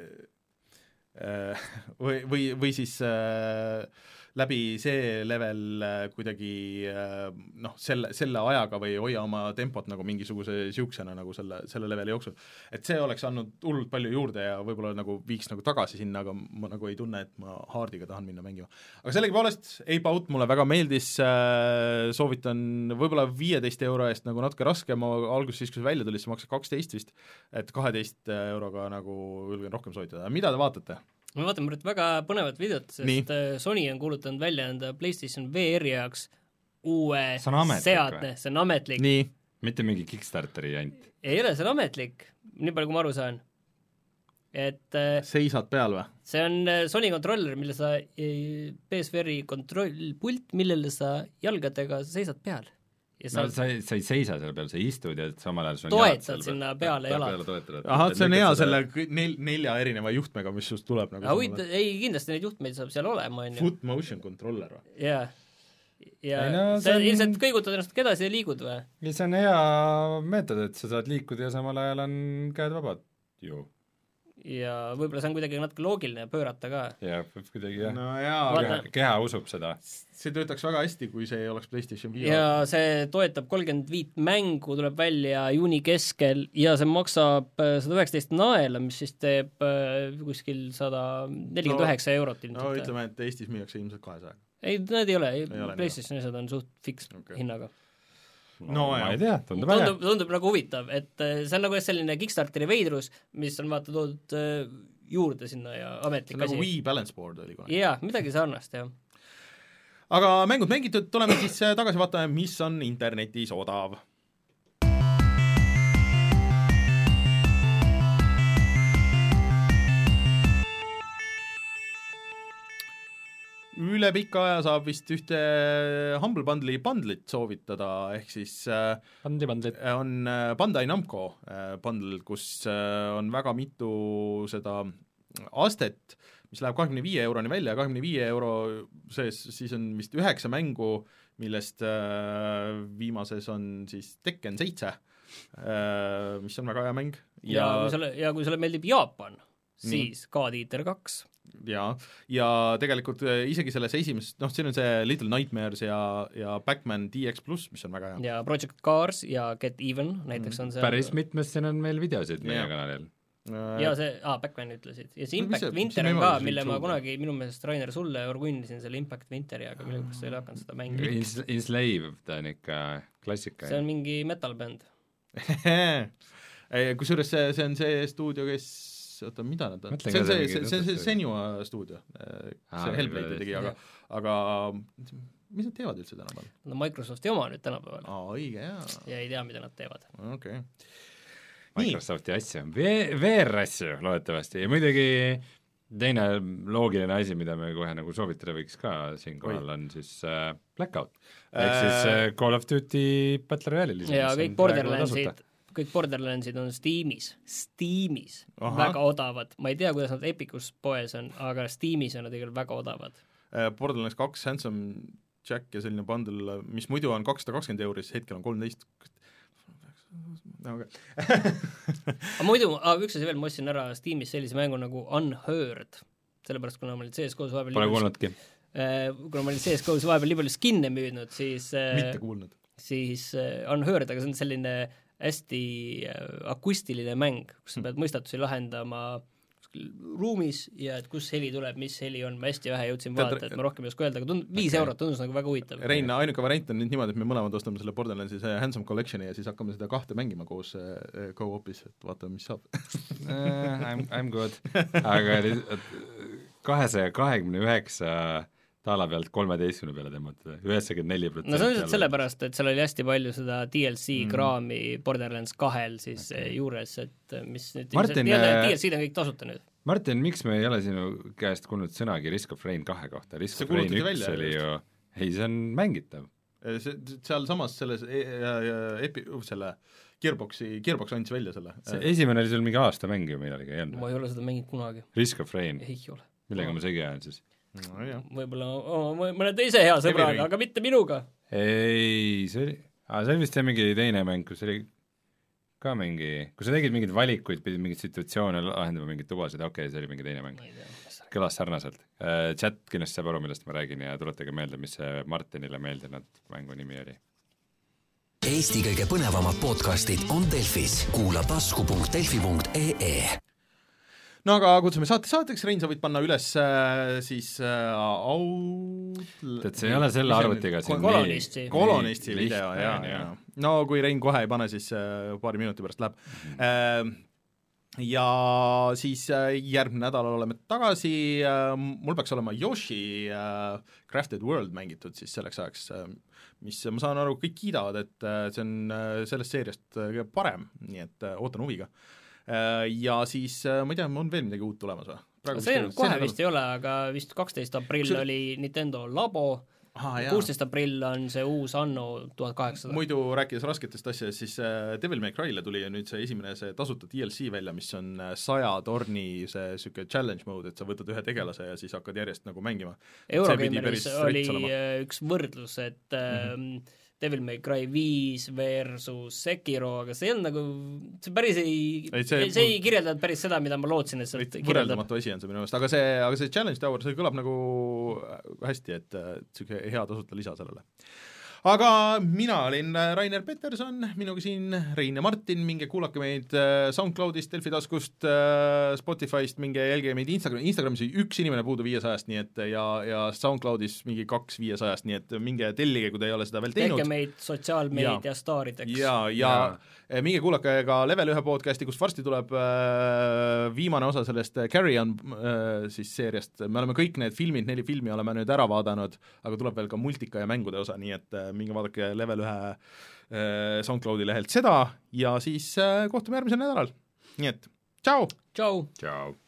B: või, või, või siis äh, läbi see level äh, kuidagi äh, noh, selle, selle ajaga või hoia oma tempot nagu mingisuguse siuksena nagu selle, selle leveli jooksul. Et see oleks andnud hullult palju juurde ja võib-olla nagu viiks nagu tagasi sinna, aga ma nagu ei tunne, et ma haardiga tahan minna mängima. Aga sellegipoolest Ape Out mulle väga meeldis, äh, soovitan võib-olla viieteist euro eest nagu natuke raske, ma alguses siis, kui see välja tuli, siis maksa kaksteist vist, et kaheteist euroga nagu julgen rohkem soovitada. Mida te vaatate?
D: Me vaatame väga põnevat videot, sest Nii. Sony on kuulutanud välja enda PlayStation V R-i jaoks uue seadme, see on ametlik.
E: Nii. Mitte mingi Kickstarteri jant.
D: Ei ole, see on ametlik, nii palju kui ma aru saan. Et
B: seisad peal või?
D: See on Sony kontroller, mille sa, P S V R-i kontrollpult, millele sa jalgadega seisad peal.
E: Sa, no, sa, ei, sa ei seisa selle peal, sa istud ja samal ajal sul on
D: jalad seal sinna peale jalad.
B: Ahah, see on hea selle nel, nelja erineva juhtmega, mis just tuleb nagu
D: Huid, ei, kindlasti neid juhtmeid saab seal olema.
B: Foot motion controller või?
D: Jah. ja
E: Ei, no,
D: sa
E: see on-
D: ilmselt kõigutad ennast edasi ja liigud või?
E: ja see on hea meetod, et sa saad liikuda ja samal ajal on käed vabad ju.
D: Ja võib-olla see on kuidagi natuke loogiline pöörata ka.
E: ja kuidagi jah
B: no jaa,
D: Vaata-
E: keha, keha usub seda.
B: see töötaks väga hästi, kui see ei oleks PlayStation viis.
D: ja see toetab kolmkümmend viit mängu, tuleb välja juuni keskel ja see maksab sada üheksateist naela, mis siis teeb äh, kuskil sada nelikümmend üheksa eurot ilmselt.
B: no ütleme, et Eestis müüakse ilmselt kahesaja.
D: ei, need ei ole,
B: Ei ole nii.
D: PlayStationi asjad on suht fix
B: Okei.
D: hinnaga.
B: No
E: ma
B: jah.
E: ei tea, tundub äge.
D: tundub, tundub nagu huvitav, et äh, see on nagu selline Kickstarteri veidrus, mis on vaata toodud äh, juurde sinna ja
B: see
D: ametlik
B: on nagu
D: asi.
B: Wii Balance Board oli kunagi.
D: jaa, midagi sarnast, jah.
B: aga mängud mängitud, tuleme siis äh, tagasi vaatame, mis on internetis odav. üle pika aja saab vist ühte Humble Bundle'i bundlit soovitada, ehk siis äh,
E: Bundli bundlit.
B: on äh, Bandai Namco äh, bundle, kus äh, on väga mitu seda astet, mis läheb kahekümne viie euroni välja, kahekümne viie euro sees siis on vist üheksa mängu, millest äh, viimases on siis Tekken seitse äh,, mis on väga hea mäng.
D: ja, ja kui sulle, ja kui sulle meeldib Jaapan, siis God Eater kaks.
B: ja, ja tegelikult äh, isegi selles esimeses, noh, siin on see Little Nightmares ja, ja Backman D X pluss, mis on väga hea.
D: ja Project Cars ja Get Even näiteks on see
E: päris mitmest siin on meil videosid meie
B: Jah.
E: kanalil.
D: ja see, aa, Backman ütlesid. ja see
B: No mis
D: Impact
B: see- mis
D: Winter
B: see
D: on ka,
B: võimalus
D: mille
B: võiks
D: ma
B: olla?
D: kunagi, minu meelest Rainer sulle orgunnisin selle Impact Winteri, aga minu meelest sa ei ole hakanud seda mängima.
E: Ins- Enslaved on ikka klassika.
D: see on mingi metal-bänd.
B: kusjuures see, see on see stuudio, kes oota, mida nad on?
E: Mõtlen
B: see on
E: ka
B: see,
E: mingi
B: see, see, see
E: tuttav-
B: Senua stuudio,
E: Aa,
B: see Hellblade'i tegi, aga, aga mis nad teevad üldse tänapäeval?
D: Nad on Microsofti oma nüüd tänapäeval
B: aa, õige, jaa,
D: ja ei tea, mida nad teevad.
B: okei okay.
E: Microsofti asju, V R asju loodetavasti ja muidugi teine loogiline asi, mida me kohe nagu soovitada võiks ka siinkohal, on siis äh, Blackout. ehk
B: Äh,
E: siis äh, Call of Duty Battle Royale'i.
D: ja kõik Borderlandsid, kõik Borderlandsid on Steamis, Steamis
B: Aha.
D: väga odavad. ma ei tea, kuidas nad Epicus poes on, aga Steamis on nad igal väga odavad.
B: Borderlands kaks, Handsome Jack ja selline bundle, mis muidu on kakssada kakskümmend euri, siis hetkel on kolmteist okay.
D: aga muidu, aga üks asi veel, ma ostsin ära Steamis sellise mängu nagu Unheard, sellepärast kuna ma olin C S G-s vahepeal
E: Pole kuulnudki.
D: äh, kuna ma olin C S G-s vahepeal nii palju skin'e müüdnud, siis äh,
B: mitte kuulnud.
D: siis äh, Unheard, aga see on selline hästi äh, akustiline mäng, kus sa pead mõistatusi lahendama kuskil ruumis ja et kus heli tuleb, mis heli on, ma hästi vähe jõudsin
B: Tead,
D: vaadata, et ma rohkem ei oska öelda, aga tund-, viis
E: Okei.
D: eurot tundus nagu väga huvitav.
B: Rein, ainuke variant on nüüd niimoodi, et me mõlemad ostame selle Borderlandsi see Handsome Collectioni ja siis hakkame seda kahte mängima koos äh, go-op'is, et vaatame, mis saab
E: I m, I m good. aga kahesaja kahekümne üheksa taala pealt kolmeteistkümne peale tõmmata, üheksakümmend neli protsenti.
D: no see on lihtsalt sellepärast, et seal oli hästi palju seda D L C
B: Mm.
D: kraami Borderlands kahel siis okay. juures, et mis nüüd
E: Martin,
D: ilmselt,
E: äh,
D: D L C-d on kõik tasuta nüüd.
E: Martin, miks me ei ole sinu käest kuulnud sõnagi Risk of Rain kahe kohta? Risk
B: See
E: of Rain
B: kuulutati
E: üks
B: välja
E: oli
B: just.
E: ju, ei, see on mängitav.
B: see, sealsamas selles e, e, epi, selle Gearboxi, Gearbox andis välja selle.
E: see esimene oli sul mingi aasta mäng ju millalgi, ei olnud?
D: ma ei ole seda mänginud kunagi.
E: Risk of Rain,
D: ei ole.
E: millega ma segi ajan siis?
B: no, jah.
D: võib-olla oma mõne teise hea sõbraga, aga mitte minuga.
E: ei, see oli, aa, see oli vist see mingi teine mäng, kus oli ka mingi, kui sa tegid mingeid valikuid, pidid mingeid situatsioone lahendama, mingeid tubasid, okei okay,, see oli mingi teine mäng. Kõlas sarnaselt. Chat kindlasti saab aru, millest ma räägin ja tuletage meelde, mis see Martinile meeldinud mängu nimi oli.
A: Eesti kõige põnevamad podcastid on Delfis. Kuula tasku punkt delfi punkt ee.
B: no aga kutsume saate saateks, Rein, sa võid panna üles äh, siis äh, au...
E: Tead, see ei ole selle arvutiga siin
D: kolonisti.
E: nii-
B: kolonisti
E: nii
B: video,
E: lihtne,
B: jaa, jaa. no kui Rein kohe ei pane, siis äh, paari minuti pärast läheb mm. äh, ja siis äh, järgmine nädal oleme tagasi äh,, mul peaks olema Yoshi äh, Crafted World mängitud siis selleks ajaks äh,, mis ma saan aru, kõik kiidavad, et äh, see on äh, sellest seeriast äh, parem, nii et äh, ootan huviga äh,. Ja siis äh, ma ei tea, on veel midagi uut tulemas või?
D: see on, kohe vist ei ole, aga vist kaksteist aprill
B: See...
D: oli Nintendo Labo, kuusteist aprill on see uus anno tuhat kaheksasada.
B: muidu rääkides rasketest asjadest, siis Devil May Cry'le tuli ju nüüd see esimene see tasuta D L C välja, mis on saja torni see niisugune challenge mode, et sa võtad ühe tegelase ja siis hakkad järjest nagu mängima.
D: Eurogeimeris oli üks võrdlus, et mm-hmm. Devil May Cry viis versus Sekiro, aga see on nagu, see päris ei, ei, see, see ei kirjeldanud päris seda, mida ma lootsin, et sealt kirjeldab.
B: Võrreldamatu asi on see minu meelest, aga see, aga see Challenge Tower, see kõlab nagu hästi, et niisugune hea tasuta lisa sellele. Aga mina olin Rainer Peterson, minuga siin Rein ja Martin, minge kuulake meid SoundCloudist, Delfi taskust, Spotify'st, minge jälge meid Instagram, Instagramis üks inimene puudu viiesajast, nii et ja, ja SoundCloudis mingi kaks viiesajast, nii et minge tellige, kui te ei ole seda veel teinud.
D: Tehke meid sotsiaalmeedia staarideks.
B: Ja, ja, ja minge kuulake ka Level ühe podcasti, kus varsti tuleb äh, viimane osa sellest Carry On äh, siis seeriast. Me oleme kõik need filmid, neli filmi oleme nüüd ära vaadanud, aga tuleb veel ka multika ja mängude osa, nii et minge vaadake Level ühe äh, SoundCloudi lehelt seda ja siis äh, kohtume järgmisel nädalal. Nii et, tšau!
D: Tšau!
E: Tšau!